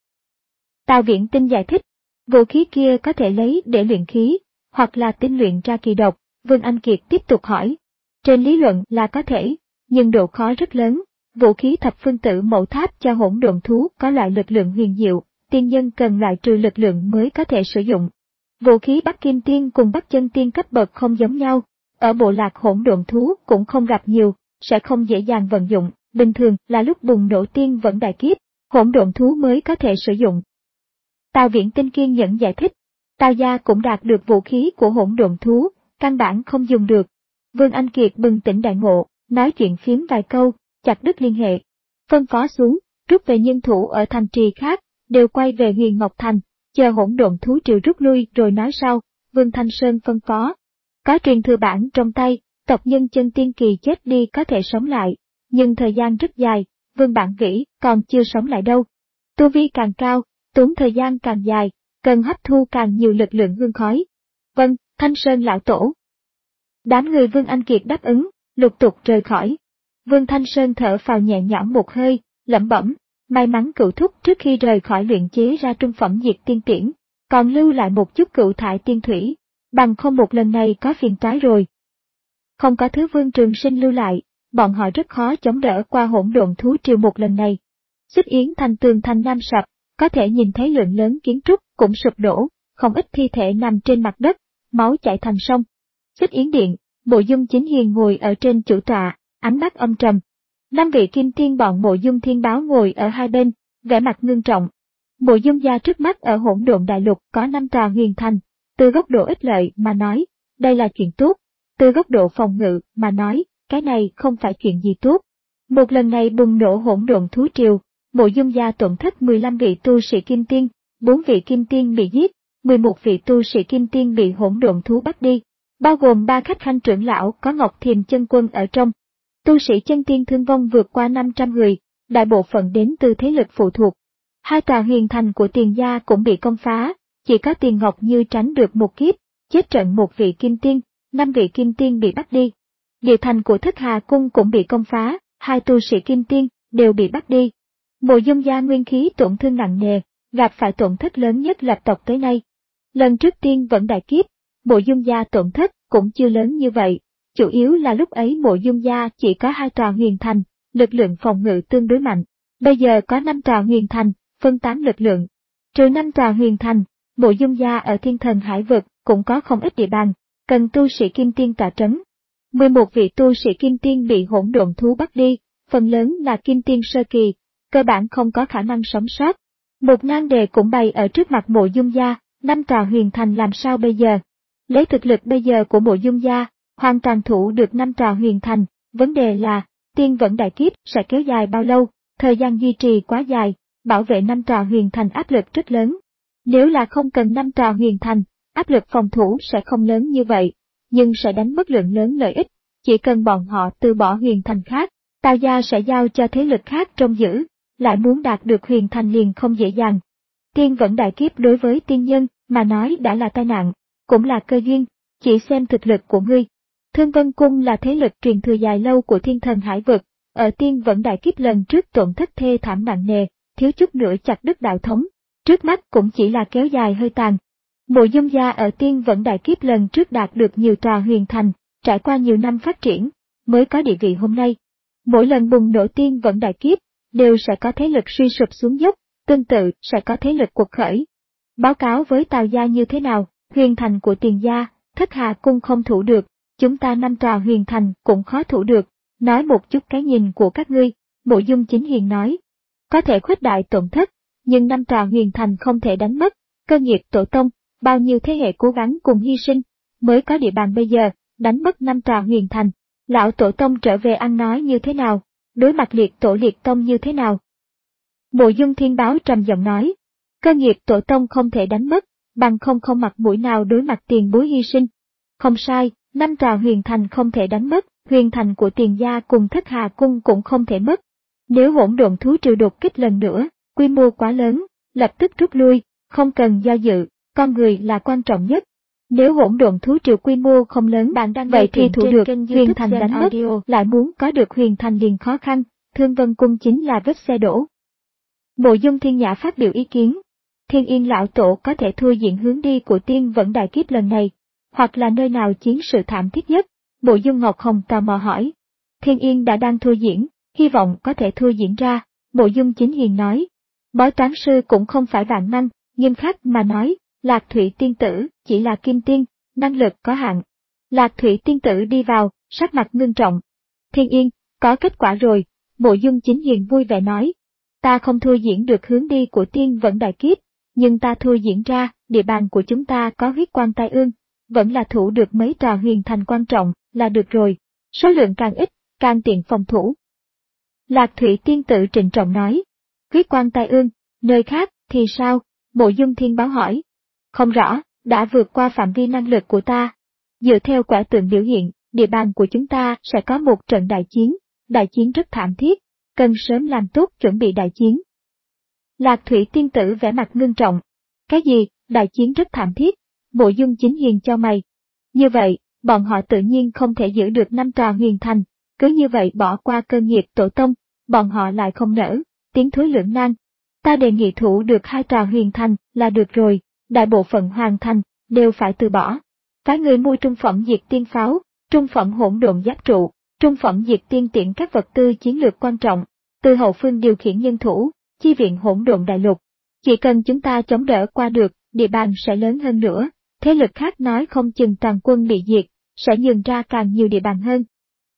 Tào Viễn Tinh giải thích, vũ khí kia có thể lấy để luyện khí, hoặc là tinh luyện ra kỳ độc. Vương Anh Kiệt tiếp tục hỏi. Trên lý luận là có thể, nhưng độ khó rất lớn. Vũ khí thập phương tử mẫu tháp cho hỗn độn thú có loại lực lượng huyền diệu, tiên nhân cần loại trừ lực lượng mới có thể sử dụng. Vũ khí Bắc Kim Tiên cùng Bắc Chân Tiên cấp bậc không giống nhau, ở bộ lạc hỗn độn thú cũng không gặp nhiều, sẽ không dễ dàng vận dụng, bình thường là lúc bùng nổ tiên vận đại kiếp, hỗn độn thú mới có thể sử dụng. Tào Viễn Tinh kiên nhẫn giải thích, Tào gia cũng đạt được vũ khí của hỗn độn thú, căn bản không dùng được. Vương Anh Kiệt bừng tỉnh đại ngộ, nói chuyện phiếm vài câu, chặt đứt liên hệ. Phân phó xuống, rút về nhân thủ ở thành trì khác, đều quay về Huyền Ngọc Thành, chờ hỗn độn thú triều rút lui rồi nói sau. Vương Thanh Sơn phân phó. Có truyền thừa bản trong tay, tộc nhân chân tiên kỳ chết đi có thể sống lại, nhưng thời gian rất dài, Vương Bản Vĩ còn chưa sống lại đâu. Tu vi càng cao, tốn thời gian càng dài, cần hấp thu càng nhiều lực lượng hương khói. Vâng, Thanh Sơn lão tổ. Đám người Vương Anh Kiệt đáp ứng, lục tục rời khỏi. Vương Thanh Sơn thở phào nhẹ nhõm một hơi, lẩm bẩm, may mắn cựu thúc trước khi rời khỏi luyện chế ra trung phẩm diệt tiên tiễn, còn lưu lại một chút cựu thải tiên thủy, bằng không một lần này có phiền toái rồi. Không có thứ Vương Trường Sinh lưu lại, bọn họ rất khó chống đỡ qua hỗn độn thú triều một lần này. Xích Yến thành tường thành nam sập, có thể nhìn thấy lượng lớn kiến trúc cũng sụp đổ, không ít thi thể nằm trên mặt đất, máu chảy thành sông. Xích Yến điện, Mộ Dung Chính Hiền ngồi ở trên chủ tọa, ánh mắt âm trầm. Năm vị kim tiên bọn Mộ Dung Thiên Báo ngồi ở hai bên, vẻ mặt ngưng trọng. Mộ Dung gia trước mắt ở hỗn độn đại lục có năm tòa huyền thành, từ góc độ ích lợi mà nói, đây là chuyện tốt, từ góc độ phòng ngự mà nói, cái này không phải chuyện gì tốt. Một lần này bùng nổ hỗn độn thú triều, Mộ Dung gia tổn thất mười lăm vị tu sĩ kim tiên, bốn vị kim tiên bị giết, mười một vị tu sĩ kim tiên bị hỗn độn thú bắt đi, bao gồm ba khách khanh trưởng lão có Ngọc Thiềm chân quân ở trong. Tu sĩ chân tiên thương vong vượt qua năm trăm người, đại bộ phận đến từ thế lực phụ thuộc. Hai tòa huyền thành của Tiền gia cũng bị công phá, chỉ có Tiền Ngọc Như tránh được một kiếp, chết trận một vị kim tiên, năm vị kim tiên bị bắt đi. Địa thành của Thất Hà cung cũng bị công phá, hai tu sĩ kim tiên đều bị bắt đi. Mộ Dung gia nguyên khí tổn thương nặng nề, gặp phải tổn thất lớn nhất lập tộc tới nay. Lần trước tiên vẫn đại kiếp, Mộ Dung gia tổn thất cũng chưa lớn như vậy, chủ yếu là lúc ấy Mộ Dung gia chỉ có hai tòa huyền thành, lực lượng phòng ngự tương đối mạnh. Bây giờ có năm tòa huyền thành, phân tán lực lượng. Trừ năm tòa huyền thành, Mộ Dung gia ở Thiên Thần Hải vực cũng có không ít địa bàn, cần tu sĩ kim tiên tọa trấn. mười một vị tu sĩ kim tiên bị hỗn độn thú bắt đi, phần lớn là kim tiên sơ kỳ, cơ bản không có khả năng sống sót. Một nan đề cũng bày ở trước mặt Mộ Dung gia, năm tòa huyền thành làm sao bây giờ? Lấy thực lực bây giờ của Mộ Dung gia, hoàn toàn thủ được năm tòa huyền thành, vấn đề là, tiên vận đại kiếp sẽ kéo dài bao lâu, thời gian duy trì quá dài, bảo vệ năm tòa huyền thành áp lực rất lớn. Nếu là không cần năm tòa huyền thành, áp lực phòng thủ sẽ không lớn như vậy, nhưng sẽ đánh mất lượng lớn lợi ích, chỉ cần bọn họ từ bỏ huyền thành khác, Tào gia sẽ giao cho thế lực khác trông giữ, lại muốn đạt được huyền thành liền không dễ dàng. Tiên vận đại kiếp đối với tiên nhân mà nói đã là tai nạn, cũng là cơ duyên, chỉ xem thực lực của ngươi. Thương Vân Cung là thế lực truyền thừa dài lâu của thiên thần hải vực, ở tiên vẫn đại kiếp lần trước tổn thất thê thảm nặng nề, thiếu chút nữa chặt đứt đạo thống, trước mắt cũng chỉ là kéo dài hơi tàn. Mộ Dung gia ở tiên vẫn đại kiếp lần trước đạt được nhiều tòa huyền thành, trải qua nhiều năm phát triển, mới có địa vị hôm nay. Mỗi lần bùng nổ tiên vẫn đại kiếp, đều sẽ có thế lực suy sụp xuống dốc, tương tự sẽ có thế lực cuộc khởi. Báo cáo với Tào gia như thế nào, huyền thành của Tiền gia, Thất Hà cung không thủ được, chúng ta năm tòa huyền thành cũng khó thủ được, nói một chút cái nhìn của các ngươi, Mộ Dung Chính Hiền nói. Có thể khuếch đại tổn thất, nhưng năm tòa huyền thành không thể đánh mất, cơ nghiệp tổ tông, bao nhiêu thế hệ cố gắng cùng hy sinh, mới có địa bàn bây giờ, đánh mất năm tòa huyền thành, lão tổ tông trở về ăn nói như thế nào, đối mặt liệt tổ liệt tông như thế nào. Mộ Dung Thiên Báo trầm giọng nói, cơ nghiệp tổ tông không thể đánh mất, bằng không không mặt mũi nào đối mặt tiền bối hy sinh. Không sai, năm tòa huyền thành không thể đánh mất, huyền thành của Tiền gia cùng Thất Hà cung cũng không thể mất. Nếu hỗn độn thú triều đột kích lần nữa, quy mô quá lớn, lập tức rút lui, không cần do dự, con người là quan trọng nhất. Nếu hỗn độn thú triều quy mô không lớn bạn đang vậy thì thủ được huyền thành đánh mất, lại muốn có được huyền thành liền khó khăn, Thương Vân cung chính là vết xe đổ. Mộ Dung Thiên Nhã phát biểu ý kiến, Thiên Yên lão tổ có thể thua diện hướng đi của tiên vẫn đại kiếp lần này, hoặc là nơi nào chiến sự thảm thiết nhất, Mộ Dung Ngọc Hồng tò mò hỏi. Thiên Yên đã đang thua diễn, hy vọng có thể thua diễn ra, Mộ Dung Chính Hiền nói. Bói toán sư cũng không phải vạn năng, nghiêm khắc mà nói, Lạc Thủy tiên tử chỉ là kim tiên, năng lực có hạn. Lạc Thủy tiên tử đi vào, sắc mặt ngưng trọng. Thiên Yên, có kết quả rồi, Mộ Dung Chính Hiền vui vẻ nói. Ta không thua diễn được hướng đi của tiên vẫn đại kiếp, nhưng ta thua diễn ra, địa bàn của chúng ta có huyết quan tai ương, vẫn là thủ được mấy tòa huyền thành quan trọng, là được rồi, số lượng càng ít, càng tiện phòng thủ. Lạc Thủy tiên tử trịnh trọng nói. Huyết quan tai ương, nơi khác, thì sao? Mộ Dung Thiên Báo hỏi. Không rõ, đã vượt qua phạm vi năng lực của ta. Dựa theo quả tượng biểu hiện, địa bàn của chúng ta sẽ có một trận đại chiến, đại chiến rất thảm thiết, cần sớm làm tốt chuẩn bị đại chiến. Lạc Thủy tiên tử vẻ mặt ngưng trọng. Cái gì, đại chiến rất thảm thiết? Mộ Dung Chính Hiền cho mày. Như vậy, bọn họ tự nhiên không thể giữ được năm tòa huyền thành, cứ như vậy bỏ qua cơ nghiệp tổ tông, bọn họ lại không nỡ, tiến thối lưỡng nan. Ta đề nghị thủ được hai tòa huyền thành là được rồi, đại bộ phận hoàn thành, đều phải từ bỏ. Phái người mua trung phẩm diệt tiên pháo, trung phẩm hỗn độn giáp trụ, trung phẩm diệt tiên tiễn các vật tư chiến lược quan trọng, từ hậu phương điều khiển nhân thủ, chi viện hỗn độn đại lục. Chỉ cần chúng ta chống đỡ qua được, địa bàn sẽ lớn hơn nữa, thế lực khác nói không chừng toàn quân bị diệt, sẽ nhường ra càng nhiều địa bàn hơn.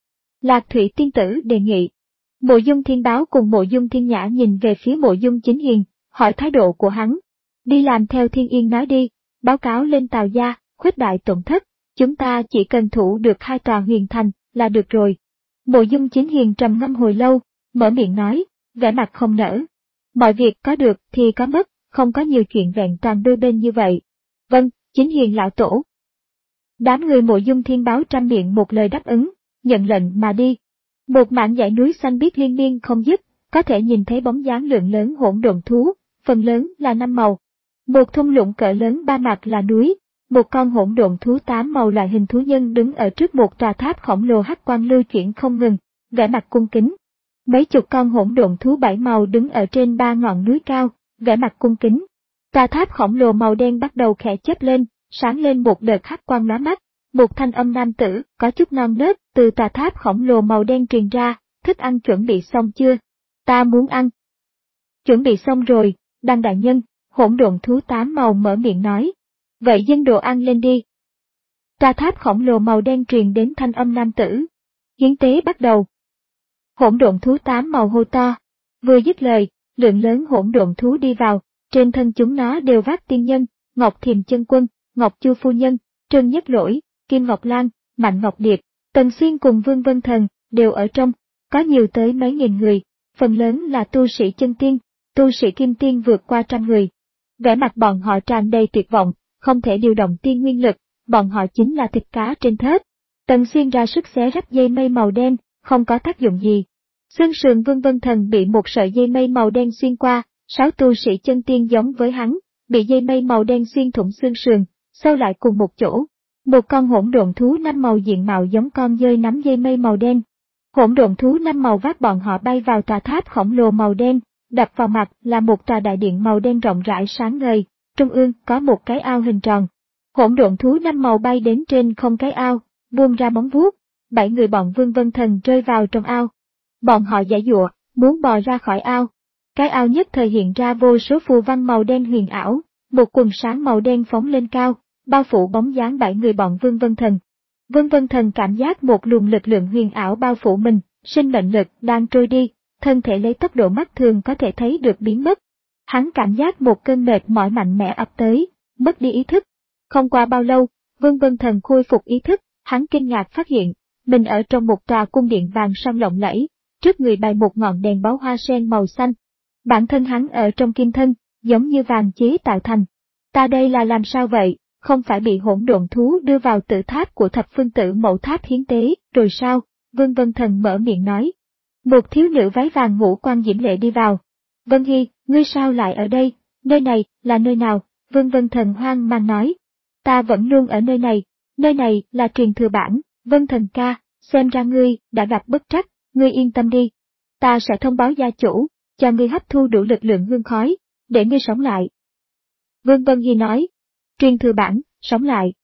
Lạc Thủy tiên tử đề nghị. Mộ Dung Thiên Báo cùng Mộ Dung Thiên Nhã nhìn về phía Mộ Dung Chính Hiền, hỏi thái độ của hắn. Đi làm theo Thiên Yên nói đi, báo cáo lên Tào gia, khuếch đại tổn thất, chúng ta chỉ cần thủ được hai tòa huyền thành, là được rồi. Mộ Dung Chính Hiền trầm ngâm hồi lâu, mở miệng nói, vẻ mặt không nở. Mọi việc có được thì có mất, không có nhiều chuyện vẹn toàn đôi bên như vậy. Vâng, Chính Hiền lão tổ. Đám người Mộ Dung Thiên Báo trăm miệng một lời đáp ứng, nhận lệnh mà đi. Một mảng dãy núi xanh biếc liên miên không dứt, có thể nhìn thấy bóng dáng lượng lớn hỗn độn thú, phần lớn là năm màu. Một thung lũng cỡ lớn ba mặt là núi, một con hỗn độn thú tám màu loại hình thú nhân đứng ở trước một tòa tháp khổng lồ hắc quang lưu chuyển không ngừng, vẻ mặt cung kính. Mấy chục con hỗn độn thú bảy màu đứng ở trên ba ngọn núi cao, vẻ mặt cung kính. Tòa tháp khổng lồ màu đen bắt đầu khẽ chớp lên, sáng lên một đợt hắc quang lóa mắt. Một thanh âm nam tử, có chút non nớt, từ tòa tháp khổng lồ màu đen truyền ra, thức ăn chuẩn bị xong chưa? Ta muốn ăn. Chuẩn bị xong rồi, Đăng đại nhân, hỗn độn thú tám màu mở miệng nói. Vậy dâng đồ ăn lên đi. Tòa tháp khổng lồ màu đen truyền đến thanh âm nam tử. Hiến tế bắt đầu. Hỗn độn thú tám màu hô to. Vừa dứt lời, lượng lớn hỗn độn thú đi vào, trên thân chúng nó đều vác tiên nhân, Ngọc Thiềm chân quân, Ngọc Chu phu nhân, Trương Nhất Lỗi, Kim Ngọc Lan, Mạnh Ngọc Điệp, Tần Xuyên cùng Vương Vân Thần, đều ở trong, có nhiều tới mấy nghìn người, phần lớn là tu sĩ chân tiên, tu sĩ kim tiên vượt qua trăm người. Vẻ mặt bọn họ tràn đầy tuyệt vọng, không thể điều động tiên nguyên lực, bọn họ chính là thịt cá trên thớt. Tần Xuyên ra sức xé rách dây mây màu đen, không có tác dụng gì. Xương sườn Vương Vân Thần bị một sợi dây mây màu đen xuyên qua, sáu tu sĩ chân tiên giống với hắn, bị dây mây màu đen xuyên thủng xương sườn, sâu lại cùng một chỗ. Một con hỗn độn thú năm màu diện mạo giống con dơi nắm dây mây màu đen. Hỗn độn thú năm màu vác bọn họ bay vào tòa tháp khổng lồ màu đen, đập vào mặt là một tòa đại điện màu đen rộng rãi sáng ngời, trung ương có một cái ao hình tròn. Hỗn độn thú năm màu bay đến trên không cái ao, buông ra móng vuốt, bảy người bọn Vương Vân Thần rơi vào trong ao. Bọn họ giãy giụa, muốn bò ra khỏi ao. Cái ao nhất thời hiện ra vô số phù văn màu đen huyền ảo, một quần sáng màu đen phóng lên cao, bao phủ bóng dáng bảy người bọn Vương Vân Thần. Vương Vân Thần cảm giác một luồng lực lượng huyền ảo bao phủ mình, sinh mệnh lực đang trôi đi, thân thể lấy tốc độ mắt thường có thể thấy được biến mất. Hắn cảm giác một cơn mệt mỏi mạnh mẽ ập tới, mất đi ý thức. Không qua bao lâu, Vương Vân Thần khôi phục ý thức, hắn kinh ngạc phát hiện, mình ở trong một tòa cung điện vàng son lộng lẫy, trước người bày một ngọn đèn báu hoa sen màu xanh. Bản thân hắn ở trong kim thân, giống như vàng chế tạo thành. Ta đây là làm sao vậy, không phải bị hỗn độn thú đưa vào tử tháp của thập phương tử mẫu tháp hiến tế, rồi sao? Vương Vân Thần mở miệng nói. Một thiếu nữ váy vàng ngũ quan diễm lệ đi vào. Vân Hy, ngươi sao lại ở đây, nơi này, là nơi nào? Vương Vân Thần hoang mang nói. Ta vẫn luôn ở nơi này, nơi này là truyền thừa bản, Vân Thần ca, xem ra ngươi đã gặp bất trắc, ngươi yên tâm đi. Ta sẽ thông báo gia chủ, cho ngươi hấp thu đủ lực lượng hương khói, để ngươi sống lại. Vương Vân Hy nói. Truyền thừa bản, sống lại.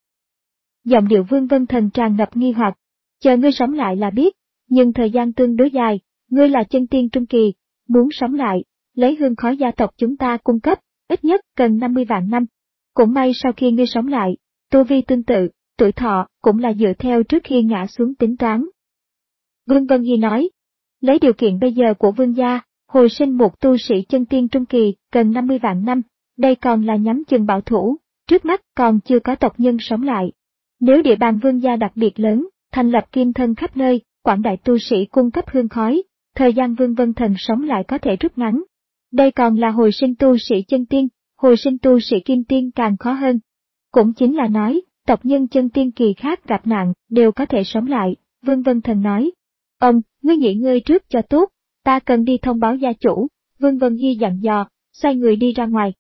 Giọng điệu Vương Vân Thần tràn ngập nghi hoặc, chờ ngươi sống lại là biết, nhưng thời gian tương đối dài, ngươi là chân tiên trung kỳ, muốn sống lại, lấy hương khói gia tộc chúng ta cung cấp, ít nhất cần năm mươi vạn năm. Cũng may sau khi ngươi sống lại, tu vi tương tự, tuổi thọ cũng là dựa theo trước khi ngã xuống tính toán. Vương Vân Hy nói, lấy điều kiện bây giờ của vương gia, hồi sinh một tu sĩ chân tiên trung kỳ cần năm mươi vạn năm, đây còn là nhắm chừng bảo thủ, trước mắt còn chưa có tộc nhân sống lại. Nếu địa bàn vương gia đặc biệt lớn, thành lập kim thân khắp nơi, quảng đại tu sĩ cung cấp hương khói, thời gian Vương Vân Thần sống lại có thể rút ngắn. Đây còn là hồi sinh tu sĩ chân tiên, hồi sinh tu sĩ kim tiên càng khó hơn. Cũng chính là nói, tộc nhân chân tiên kỳ khác gặp nạn, đều có thể sống lại, Vương Vân Thần nói. Ông, ngươi nghỉ ngơi trước cho tốt, ta cần đi thông báo gia chủ, Vương Vân Hy dặn dò, xoay người đi ra ngoài.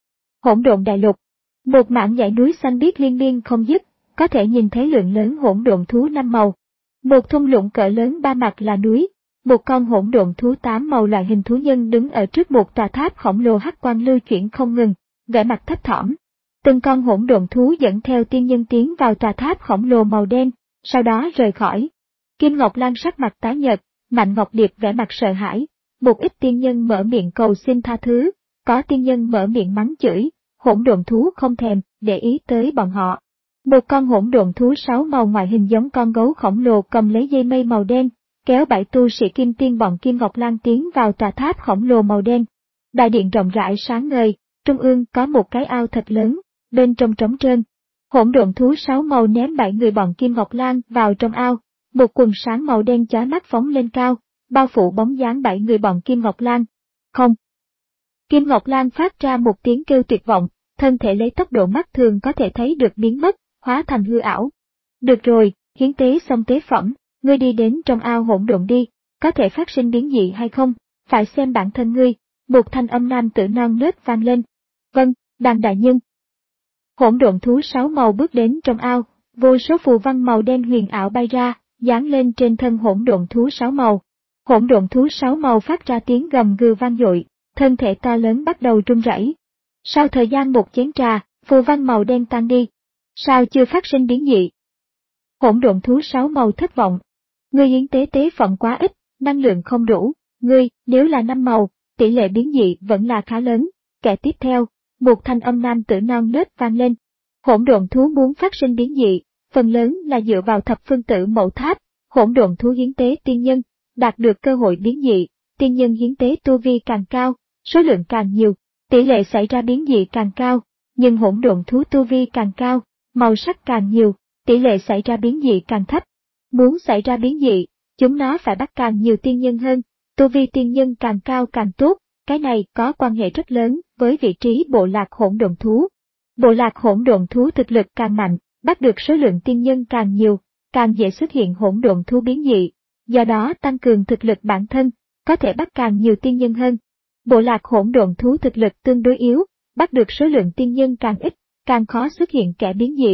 Hỗn độn đại lục. Một mảng dãy núi xanh biếc liên miên không dứt, có thể nhìn thấy lượng lớn hỗn độn thú năm màu. Một thung lũng cỡ lớn ba mặt là núi, một con hỗn độn thú tám màu loại hình thú nhân đứng ở trước một tòa tháp khổng lồ hắc quang lưu chuyển không ngừng, vẻ mặt thấp thỏm. Từng con hỗn độn thú dẫn theo tiên nhân tiến vào tòa tháp khổng lồ màu đen, sau đó rời khỏi. Kim Ngọc Lan sắc mặt tái nhợt, Mạnh Ngọc Điệp vẻ mặt sợ hãi, một ít tiên nhân mở miệng cầu xin tha thứ, có tiên nhân mở miệng mắng chửi, hỗn độn thú không thèm để ý tới bọn họ. Một con hỗn độn thú sáu màu ngoại hình giống con gấu khổng lồ cầm lấy dây mây màu đen, kéo bảy tu sĩ kim tiên bọn Kim Ngọc Lan tiến vào tòa tháp khổng lồ màu đen. Đại điện rộng rãi sáng ngời, trung ương có một cái ao thật lớn, bên trong trống trơn. Hỗn độn thú sáu màu ném bảy người bọn Kim Ngọc Lan vào trong ao, một quần sáng màu đen chói mắt phóng lên cao, bao phủ bóng dáng bảy người bọn Kim Ngọc Lan. Không. Kim Ngọc Lan phát ra một tiếng kêu tuyệt vọng, thân thể lấy tốc độ mắt thường có thể thấy được biến mất, hóa thành hư ảo. Được rồi, hiến tế xong tế phẩm, ngươi đi đến trong ao hỗn độn đi, có thể phát sinh biến dị hay không, phải xem bản thân ngươi. Một thanh âm nam tử non nớt vang lên. Vâng, đàn đại nhân. Hỗn độn thú sáu màu bước đến trong ao, vô số phù văn màu đen huyền ảo bay ra, dán lên trên thân hỗn độn thú sáu màu. Hỗn độn thú sáu màu phát ra tiếng gầm gừ vang dội, thân thể to lớn bắt đầu run rẩy. Sau thời gian một chén trà, phù văn màu đen tan đi. Sao chưa phát sinh biến dị? Hỗn độn thú sáu màu thất vọng. Ngươi hiến tế tế phẩm quá ít, năng lượng không đủ, ngươi, nếu là năm màu, tỷ lệ biến dị vẫn là khá lớn. Kẻ tiếp theo, một thanh âm nam tử non nớt vang lên. Hỗn độn thú muốn phát sinh biến dị, phần lớn là dựa vào thập phương tử mẫu tháp, hỗn độn thú hiến tế tiên nhân, đạt được cơ hội biến dị, tiên nhân hiến tế tu vi càng cao, số lượng càng nhiều, tỷ lệ xảy ra biến dị càng cao, nhưng hỗn độn thú tu vi càng cao, màu sắc càng nhiều, tỷ lệ xảy ra biến dị càng thấp. Muốn xảy ra biến dị, chúng nó phải bắt càng nhiều tiên nhân hơn, tu vi tiên nhân càng cao càng tốt, cái này có quan hệ rất lớn với vị trí bộ lạc hỗn độn thú. Bộ lạc hỗn độn thú thực lực càng mạnh, bắt được số lượng tiên nhân càng nhiều, càng dễ xuất hiện hỗn độn thú biến dị, do đó tăng cường thực lực bản thân, có thể bắt càng nhiều tiên nhân hơn. Bộ lạc hỗn độn thú thực lực tương đối yếu, bắt được số lượng tiên nhân càng ít, càng khó xuất hiện kẻ biến dị,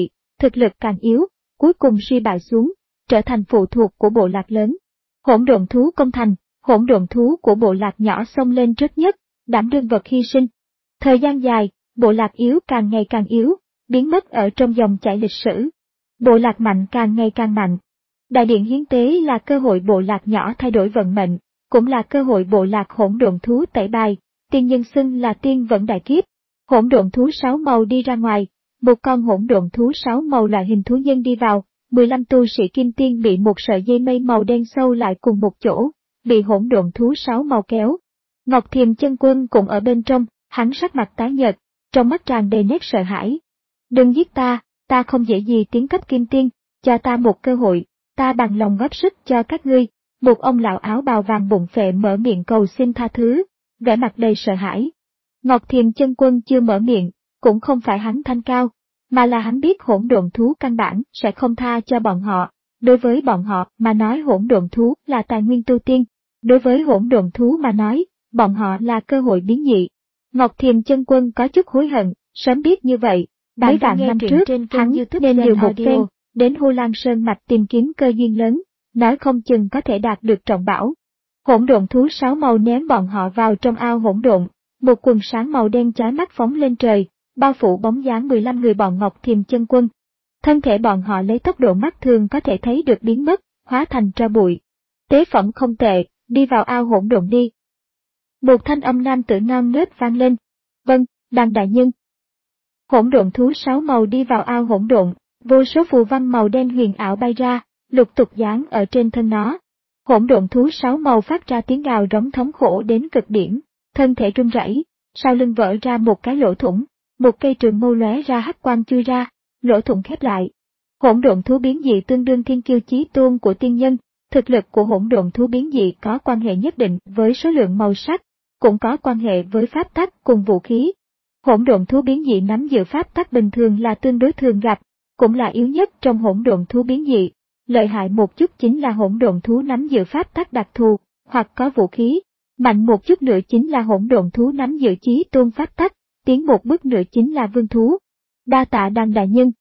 thực lực càng yếu, cuối cùng suy bại xuống, trở thành phụ thuộc của bộ lạc lớn. Hỗn độn thú công thành, hỗn độn thú của bộ lạc nhỏ xông lên trước nhất, đảm đương vật hy sinh. Thời gian dài, bộ lạc yếu càng ngày càng yếu, biến mất ở trong dòng chảy lịch sử. Bộ lạc mạnh càng ngày càng mạnh. Đại điện hiến tế là cơ hội bộ lạc nhỏ thay đổi vận mệnh, cũng là cơ hội bộ lạc hỗn độn thú tẩy bài, tiên nhân xưng là tiên vẫn đại kiếp. Hỗn độn thú sáu màu đi ra ngoài, một con hỗn độn thú sáu màu loại hình thú nhân đi vào, mười lăm tu sĩ kim tiên bị một sợi dây mây màu đen sâu lại cùng một chỗ, bị hỗn độn thú sáu màu kéo. Ngọc Thiềm Chân Quân cũng ở bên trong, hắn sắc mặt tái nhợt, trong mắt tràn đầy nét sợ hãi. Đừng giết ta, ta không dễ gì tiến cấp kim tiên, cho ta một cơ hội, ta bằng lòng góp sức cho các ngươi. Một ông lão áo bào vàng bụng phệ mở miệng cầu xin tha thứ, vẻ mặt đầy sợ hãi. Ngọc Thiềm Chân Quân chưa mở miệng, cũng không phải hắn thanh cao, mà là hắn biết hỗn độn thú căn bản sẽ không tha cho bọn họ. Đối với bọn họ mà nói hỗn độn thú là tài nguyên tu tiên, đối với hỗn độn thú mà nói, bọn họ là cơ hội biến dị. Ngọc Thiềm Chân Quân có chút hối hận, sớm biết như vậy, mấy vạn năm trước hắn nên liều một phen, đến Hồ Lan Sơn mạch tìm kiếm cơ duyên lớn, nói không chừng có thể đạt được trọng bảo. Hỗn độn thú sáu màu ném bọn họ vào trong ao hỗn độn, một quần sáng màu đen chói mắt phóng lên trời, bao phủ bóng dáng mười lăm người bọn Ngọc Thiềm Chân Quân. Thân thể bọn họ lấy tốc độ mắt thường có thể thấy được biến mất, hóa thành tro bụi. Tế phẩm không tệ, đi vào ao hỗn độn đi. Một thanh âm nam tử non nớt vang lên. Vâng, đàn đại nhân. Hỗn độn thú sáu màu đi vào ao hỗn độn, vô số phù văn màu đen huyền ảo bay ra, lục tục dán ở trên thân nó. Hỗn độn thú sáu màu phát ra tiếng gào rống thống khổ đến cực điểm, thân thể run rẩy, sau lưng vỡ ra một cái lỗ thủng, một cây trường mâu lóe ra hắc quang chui ra, lỗ thủng khép lại. Hỗn độn thú biến dị tương đương thiên kiêu chí tôn của tiên nhân, thực lực của hỗn độn thú biến dị có quan hệ nhất định với số lượng màu sắc, cũng có quan hệ với pháp tắc cùng vũ khí. Hỗn độn thú biến dị nắm giữ pháp tắc bình thường là tương đối thường gặp, cũng là yếu nhất trong hỗn độn thú biến dị. Lợi hại một chút chính là hỗn độn thú nắm giữ pháp tắc đặc thù, hoặc có vũ khí. Mạnh một chút nữa chính là hỗn độn thú nắm giữ chí tôn pháp tắc, tiến một bước nữa chính là vương thú. Đa tạ đàn đại nhân.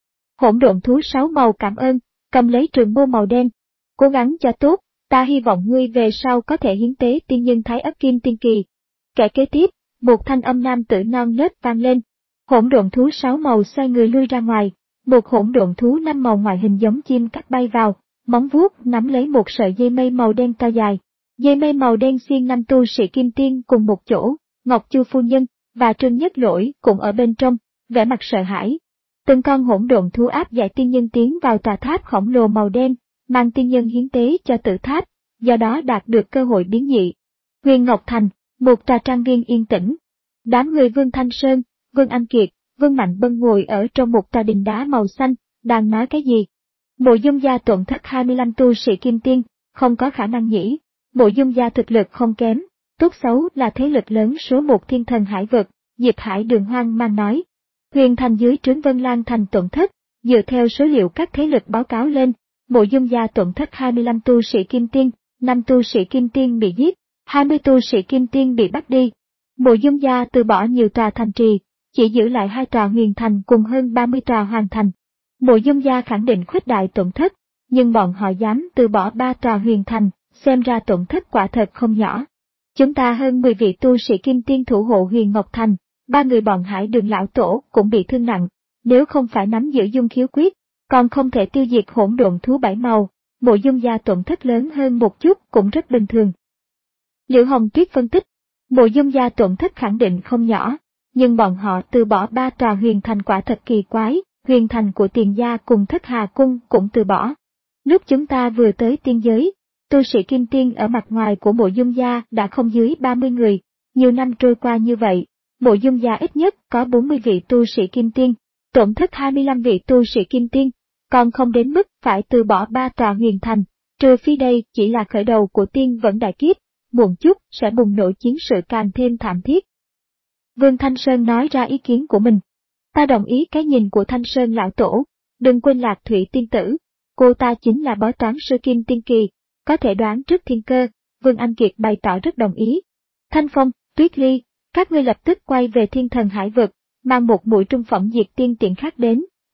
Hỗn độn thú sáu màu cảm ơn, cầm lấy trường mâu màu đen. Cố gắng cho tốt, ta hy vọng ngươi về sau có thể hiến tế tiên nhân thái ất kim tiên kỳ. Kẻ kế tiếp, một thanh âm nam tử non nớt vang lên. Hỗn độn thú sáu màu xoay người lui ra ngoài, một hỗn độn thú năm màu ngoại hình giống chim cắt bay vào, móng vuốt nắm lấy một sợi dây mây màu đen cao dài. Dây mây màu đen xiên năm tu sĩ kim tiên cùng một chỗ, Ngọc Chu phu nhân và Trương Nhất Lỗi cũng ở bên trong, vẻ mặt sợ hãi. Từng con hỗn độn thú áp giải tiên nhân tiến vào tòa tháp khổng lồ màu đen, mang tiên nhân hiến tế cho tử tháp, do đó đạt được cơ hội biến dị. Huyền Ngọc Thành, một trà trang viên yên tĩnh. Đám người Vương Thanh Sơn, Vương Anh Kiệt, Vương Mạnh Bân ngồi ở trong một tòa đình đá màu xanh, đang nói cái gì? Mộ Dung gia tổn thất hai mươi lăm tu sĩ kim tiên, không có khả năng nhỉ? Mộ Dung gia thực lực không kém, tốt xấu là thế lực lớn số một thiên thần hải vực, Diệp Hải Đường hoang mang nói. Huyền Thành dưới trướng Vân Lan Thành tổn thất, dựa theo số liệu các thế lực báo cáo lên, Mộ Dung gia tổn thất hai mươi lăm tu sĩ kim tiên, năm tu sĩ kim tiên bị giết, hai mươi tu sĩ kim tiên bị bắt đi. Mộ Dung gia từ bỏ nhiều tòa thành trì, chỉ giữ lại hai tòa huyền thành cùng hơn ba mươi tòa hoàng thành. Mộ Dung gia khẳng định khuếch đại tổn thất, nhưng bọn họ dám từ bỏ ba tòa huyền thành, xem ra tổn thất quả thật không nhỏ. Chúng ta hơn mười vị tu sĩ kim tiên thủ hộ Huyền Ngọc Thành, ba người bọn Hải Đường lão tổ cũng bị thương nặng, nếu không phải nắm giữ dung khiếu quyết, còn không thể tiêu diệt hỗn độn thú bảy màu, Mộ Dung gia tổn thất lớn hơn một chút cũng rất bình thường. Liễu Hồng Tuyết phân tích, Mộ Dung gia tổn thất khẳng định không nhỏ, nhưng bọn họ từ bỏ ba tòa huyền thành quả thật kỳ quái, huyền thành của Tiền gia cùng Thất Hà cung cũng từ bỏ. Lúc chúng ta vừa tới tiên giới, tu sĩ kim tiên ở mặt ngoài của Mộ Dung gia đã không dưới ba mươi người, nhiều năm trôi qua như vậy, Mộ Dung gia ít nhất có bốn mươi vị tu sĩ kim tiên, tổn thất hai mươi lăm vị tu sĩ kim tiên, còn không đến mức phải từ bỏ ba tòa huyền thành, trừ phi đây chỉ là khởi đầu của tiên vẫn đại kiếp, muộn chút sẽ bùng nổ chiến sự càng thêm thảm thiết. Vương Thanh Sơn nói ra ý kiến của mình. Ta đồng ý cái nhìn của Thanh Sơn lão tổ, đừng quên Lạc Thủy tiên tử, cô ta chính là bói toán sư kim tiên kỳ, có thể đoán trước thiên cơ, Vương Anh Kiệt bày tỏ rất đồng ý. Thanh Phong, Tuyết Ly, các ngươi lập tức quay về thiên thần hải vực, mang một mũi trung phẩm diệt tiên tiện khác đến,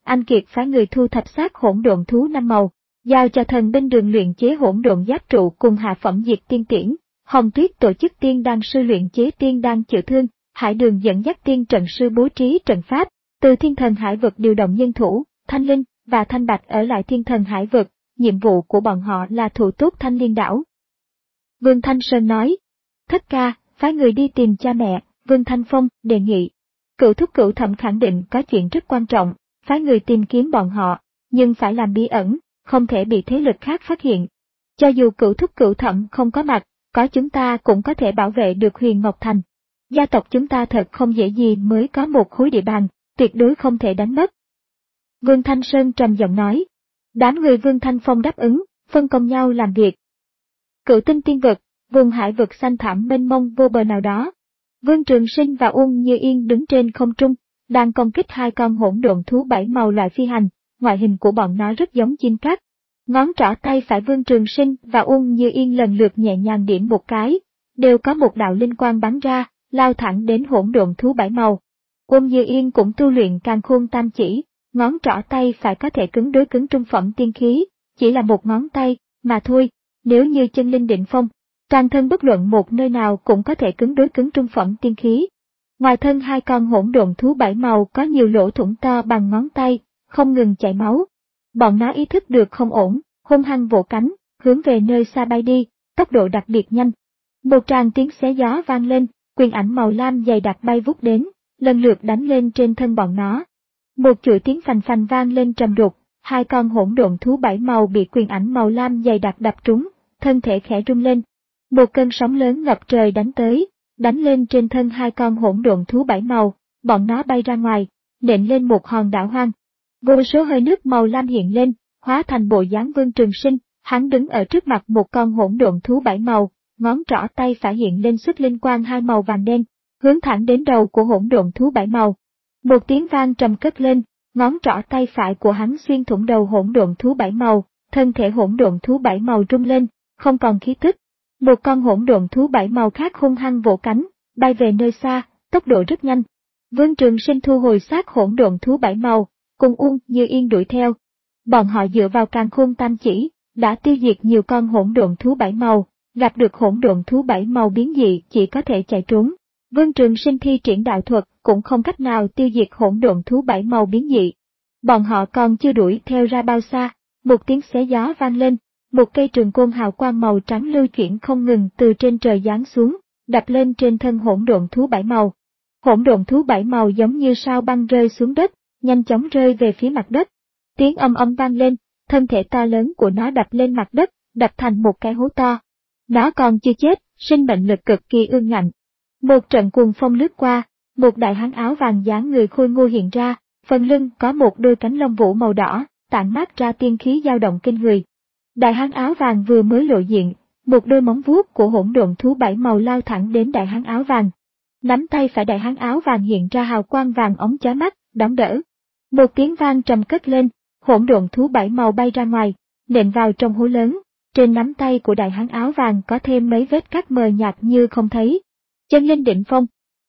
anh Kiệt phái người thu thập xác hỗn độn thú năm màu, giao cho thần binh đường luyện chế hỗn độn giáp trụ cùng hạ phẩm diệt tiên tiễn. Hồng Tuyết tổ chức tiên đan sư luyện chế tiên đan chữa thương, Hải Đường dẫn dắt tiên trận sư bố trí trận pháp, từ thiên thần hải vực điều động nhân thủ, Thanh Linh và Thanh Bạch ở lại thiên thần hải vực, nhiệm vụ của bọn họ là thủ tốt Thanh Liên đảo. Vương Thanh Sơn nói, thất ca, phái người đi tìm cha mẹ. Vương Thanh Phong đề nghị. Cửu thúc cửu thẩm khẳng định có chuyện rất quan trọng, phái người tìm kiếm bọn họ, nhưng phải làm bí ẩn, không thể bị thế lực khác phát hiện. Cho dù cửu thúc cửu thẩm không có mặt, có chúng ta cũng có thể bảo vệ được Huyền Ngọc Thành. Gia tộc chúng ta thật không dễ gì mới có một khối địa bàn, tuyệt đối không thể đánh mất. Vương Thanh Sơn trầm giọng nói. Đám người Vương Thanh Phong đáp ứng, phân công nhau làm việc. Cửu tinh tiên vực, vùng hải vực xanh thẳm mênh mông vô bờ nào đó. Vương Trường Sinh và Uông Như Yên đứng trên không trung, đang công kích hai con hỗn độn thú bảy màu loại phi hành, ngoại hình của bọn nó rất giống chim cát. Ngón trỏ tay phải Vương Trường Sinh và Uông Như Yên lần lượt nhẹ nhàng điểm một cái, đều có một đạo linh quang bắn ra, lao thẳng đến hỗn độn thú bảy màu. Uông Như Yên cũng tu luyện Càn Khôn Tam Chỉ, ngón trỏ tay phải có thể cứng đối cứng trung phẩm tiên khí, chỉ là một ngón tay mà thôi, nếu như chân linh định phong, toàn thân bất luận một nơi nào cũng có thể cứng đối cứng trung phẩm tiên khí. Ngoài thân hai con hỗn độn thú bảy màu có nhiều lỗ thủng to bằng ngón tay, không ngừng chảy máu. Bọn nó ý thức được không ổn, hung hăng vỗ cánh, hướng về nơi xa bay đi, tốc độ đặc biệt nhanh. Một tràng tiếng xé gió vang lên, quyền ảnh màu lam dày đặc bay vút đến, lần lượt đánh lên trên thân bọn nó. Một chuỗi tiếng phành phành vang lên trầm đục, hai con hỗn độn thú bảy màu bị quyền ảnh màu lam dày đặc đập trúng, thân thể khẽ rung lên. Một cơn sóng lớn ngập trời đánh tới, đánh lên trên thân hai con hỗn độn thú bảy màu, bọn nó bay ra ngoài, nện lên một hòn đảo hoang. Vô số hơi nước màu lam hiện lên, hóa thành bộ dáng Vương Trường Sinh, hắn đứng ở trước mặt một con hỗn độn thú bảy màu, ngón trỏ tay phải hiện lên xuất linh quang hai màu vàng đen, hướng thẳng đến đầu của hỗn độn thú bảy màu. Một tiếng vang trầm cất lên, ngón trỏ tay phải của hắn xuyên thủng đầu hỗn độn thú bảy màu, thân thể hỗn độn thú bảy màu rung lên, không còn khí tức. Một con hỗn độn thú bảy màu khác hung hăng vỗ cánh, bay về nơi xa, tốc độ rất nhanh. Vương Trường Sinh thu hồi xác hỗn độn thú bảy màu, cùng Uông Như Yên đuổi theo. Bọn họ dựa vào Càn Khôn Tam Chỉ, đã tiêu diệt nhiều con hỗn độn thú bảy màu, gặp được hỗn độn thú bảy màu biến dị chỉ có thể chạy trốn. Vương Trường Sinh thi triển đạo thuật cũng không cách nào tiêu diệt hỗn độn thú bảy màu biến dị. Bọn họ còn chưa đuổi theo ra bao xa, một tiếng xé gió vang lên, một cây trường côn hào quang màu trắng lưu chuyển không ngừng từ trên trời giáng xuống, đập lên trên thân hỗn độn thú bảy màu. Hỗn độn thú bảy màu giống như sao băng rơi xuống đất, nhanh chóng rơi về phía mặt đất. Tiếng âm âm vang lên, thân thể to lớn của nó đập lên mặt đất, đập thành một cái hố to. Nó còn chưa chết, sinh mệnh lực cực kỳ ương ngạnh. Một trận cuồng phong lướt qua, một đại hán áo vàng dáng người khôi ngô hiện ra, phần lưng có một đôi cánh lông vũ màu đỏ, tản mát ra tiên khí dao động kinh người. Đại hán áo vàng vừa mới lộ diện, một đôi móng vuốt của hỗn độn thú bảy màu lao thẳng đến đại hán áo vàng. Nắm tay phải đại hán áo vàng hiện ra hào quang vàng óng chói mắt, đón đỡ. Một tiếng vang trầm cất lên, hỗn độn thú bảy màu bay ra ngoài, nện vào trong hố lớn. Trên nắm tay của đại hán áo vàng có thêm mấy vết cắt mờ nhạt như không thấy. Chân linh định phong.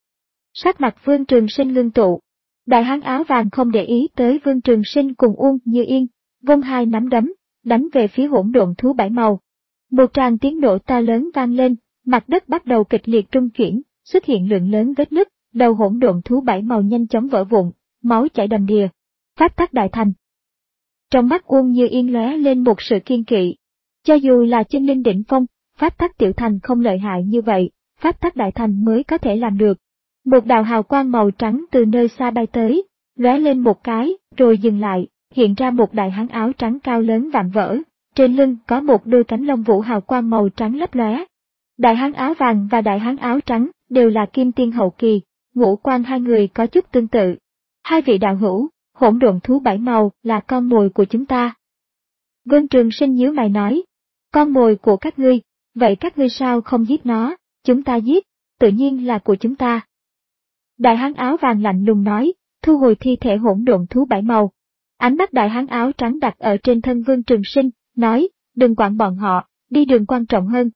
Sắc mặt Vương Trường Sinh ngưng tụ. Đại hán áo vàng không để ý tới Vương Trường Sinh cùng Uông Như Yên, vung hai nắm đấm, đánh về phía hỗn độn thú bảy màu. Một tràng tiếng nổ to lớn vang lên, mặt đất bắt đầu kịch liệt rung chuyển, xuất hiện lượng lớn vết nứt, đầu hỗn độn thú bảy màu nhanh chóng vỡ vụn, máu chảy đầm đìa. Pháp tắc đại thành. Trong mắt Uông Như Yên lóe lên một sự kiên kỵ. Cho dù là chân linh đỉnh phong, pháp tắc tiểu thành không lợi hại như vậy, pháp tắc đại thành mới có thể làm được. Một đạo hào quang màu trắng từ nơi xa bay tới, lóe lên một cái, rồi dừng lại, hiện ra một đại hán áo trắng cao lớn vạm vỡ, trên lưng có một đôi cánh lông vũ hào quang màu trắng lấp lóe. Đại hán áo vàng và đại hán áo trắng đều là kim tiên hậu kỳ, ngũ quan hai người có chút tương tự. Hai vị đạo hữu, hỗn độn thú bảy màu là con mồi của chúng ta. Vương Trường Sinh nhíu mày nói, con mồi của các ngươi, vậy các ngươi sao không giết nó, chúng ta giết, tự nhiên là của chúng ta. Đại hán áo vàng lạnh lùng nói, thu hồi thi thể hỗn độn thú bảy màu. Ánh mắt đại hán áo trắng đặt ở trên thân Vương Trường Sinh, nói, đừng quản bọn họ, đi đường quan trọng hơn.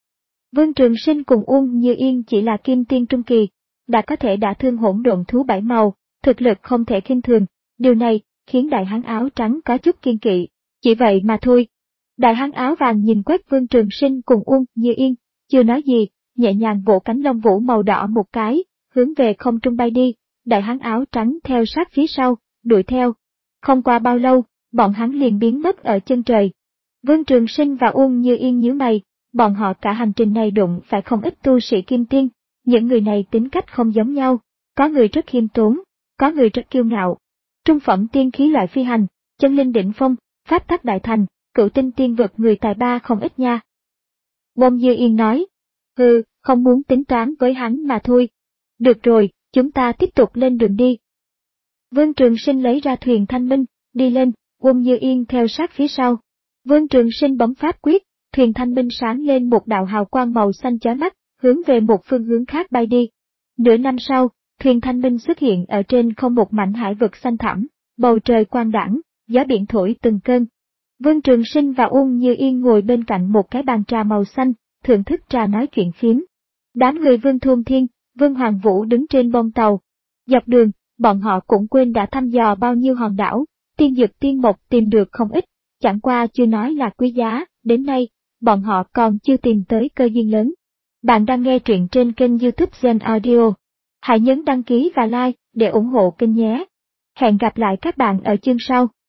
Vương Trường Sinh cùng Uông Như Yên chỉ là kim tiên trung kỳ, đã có thể đả thương hỗn độn thú bảy màu, thực lực không thể khinh thường, điều này khiến đại hán áo trắng có chút kiên kỵ. Chỉ vậy mà thôi. Đại hán áo vàng nhìn quét Vương Trường Sinh cùng Uông Như Yên, chưa nói gì, nhẹ nhàng vỗ cánh lông vũ màu đỏ một cái, hướng về không trung bay đi, đại hán áo trắng theo sát phía sau, đuổi theo. Không qua bao lâu, bọn hắn liền biến mất ở chân trời. Vương Trường Sinh và Uông Như Yên nhíu mày, bọn họ cả hành trình này đụng phải không ít tu sĩ kim tiên, những người này tính cách không giống nhau, có người rất khiêm tốn, có người rất kiêu ngạo. Trung phẩm tiên khí loại phi hành, chân linh đỉnh phong, pháp tắc đại thành, cửu tinh tiên vực người tài ba không ít nha. Uông Như Yên nói, hừ, không muốn tính toán với hắn mà thôi. Được rồi, chúng ta tiếp tục lên đường đi. Vương Trường Sinh lấy ra thuyền thanh minh, đi lên, Uông Như Yên theo sát phía sau. Vương Trường Sinh bấm pháp quyết, thuyền thanh minh sáng lên một đạo hào quang màu xanh chói mắt, hướng về một phương hướng khác bay đi. Nửa năm sau, thuyền thanh minh xuất hiện ở trên không một mảnh hải vực xanh thẳm, bầu trời quang đãng, gió biển thổi từng cơn. Vương Trường Sinh và Uông Như Yên ngồi bên cạnh một cái bàn trà màu xanh, thưởng thức trà nói chuyện phiếm. Đám người Vương Thôn Thiên, Vương Hoàng Vũ đứng trên bông tàu. Dọc đường, bọn họ cũng quên đã thăm dò bao nhiêu hòn đảo, tiên dược tiên mộc tìm được không ít, chẳng qua chưa nói là quý giá, đến nay, bọn họ còn chưa tìm tới cơ duyên lớn. Bạn đang nghe truyện trên kênh YouTube Gen Audio. Hãy nhấn đăng ký và like để ủng hộ kênh nhé. Hẹn gặp lại các bạn ở chương sau.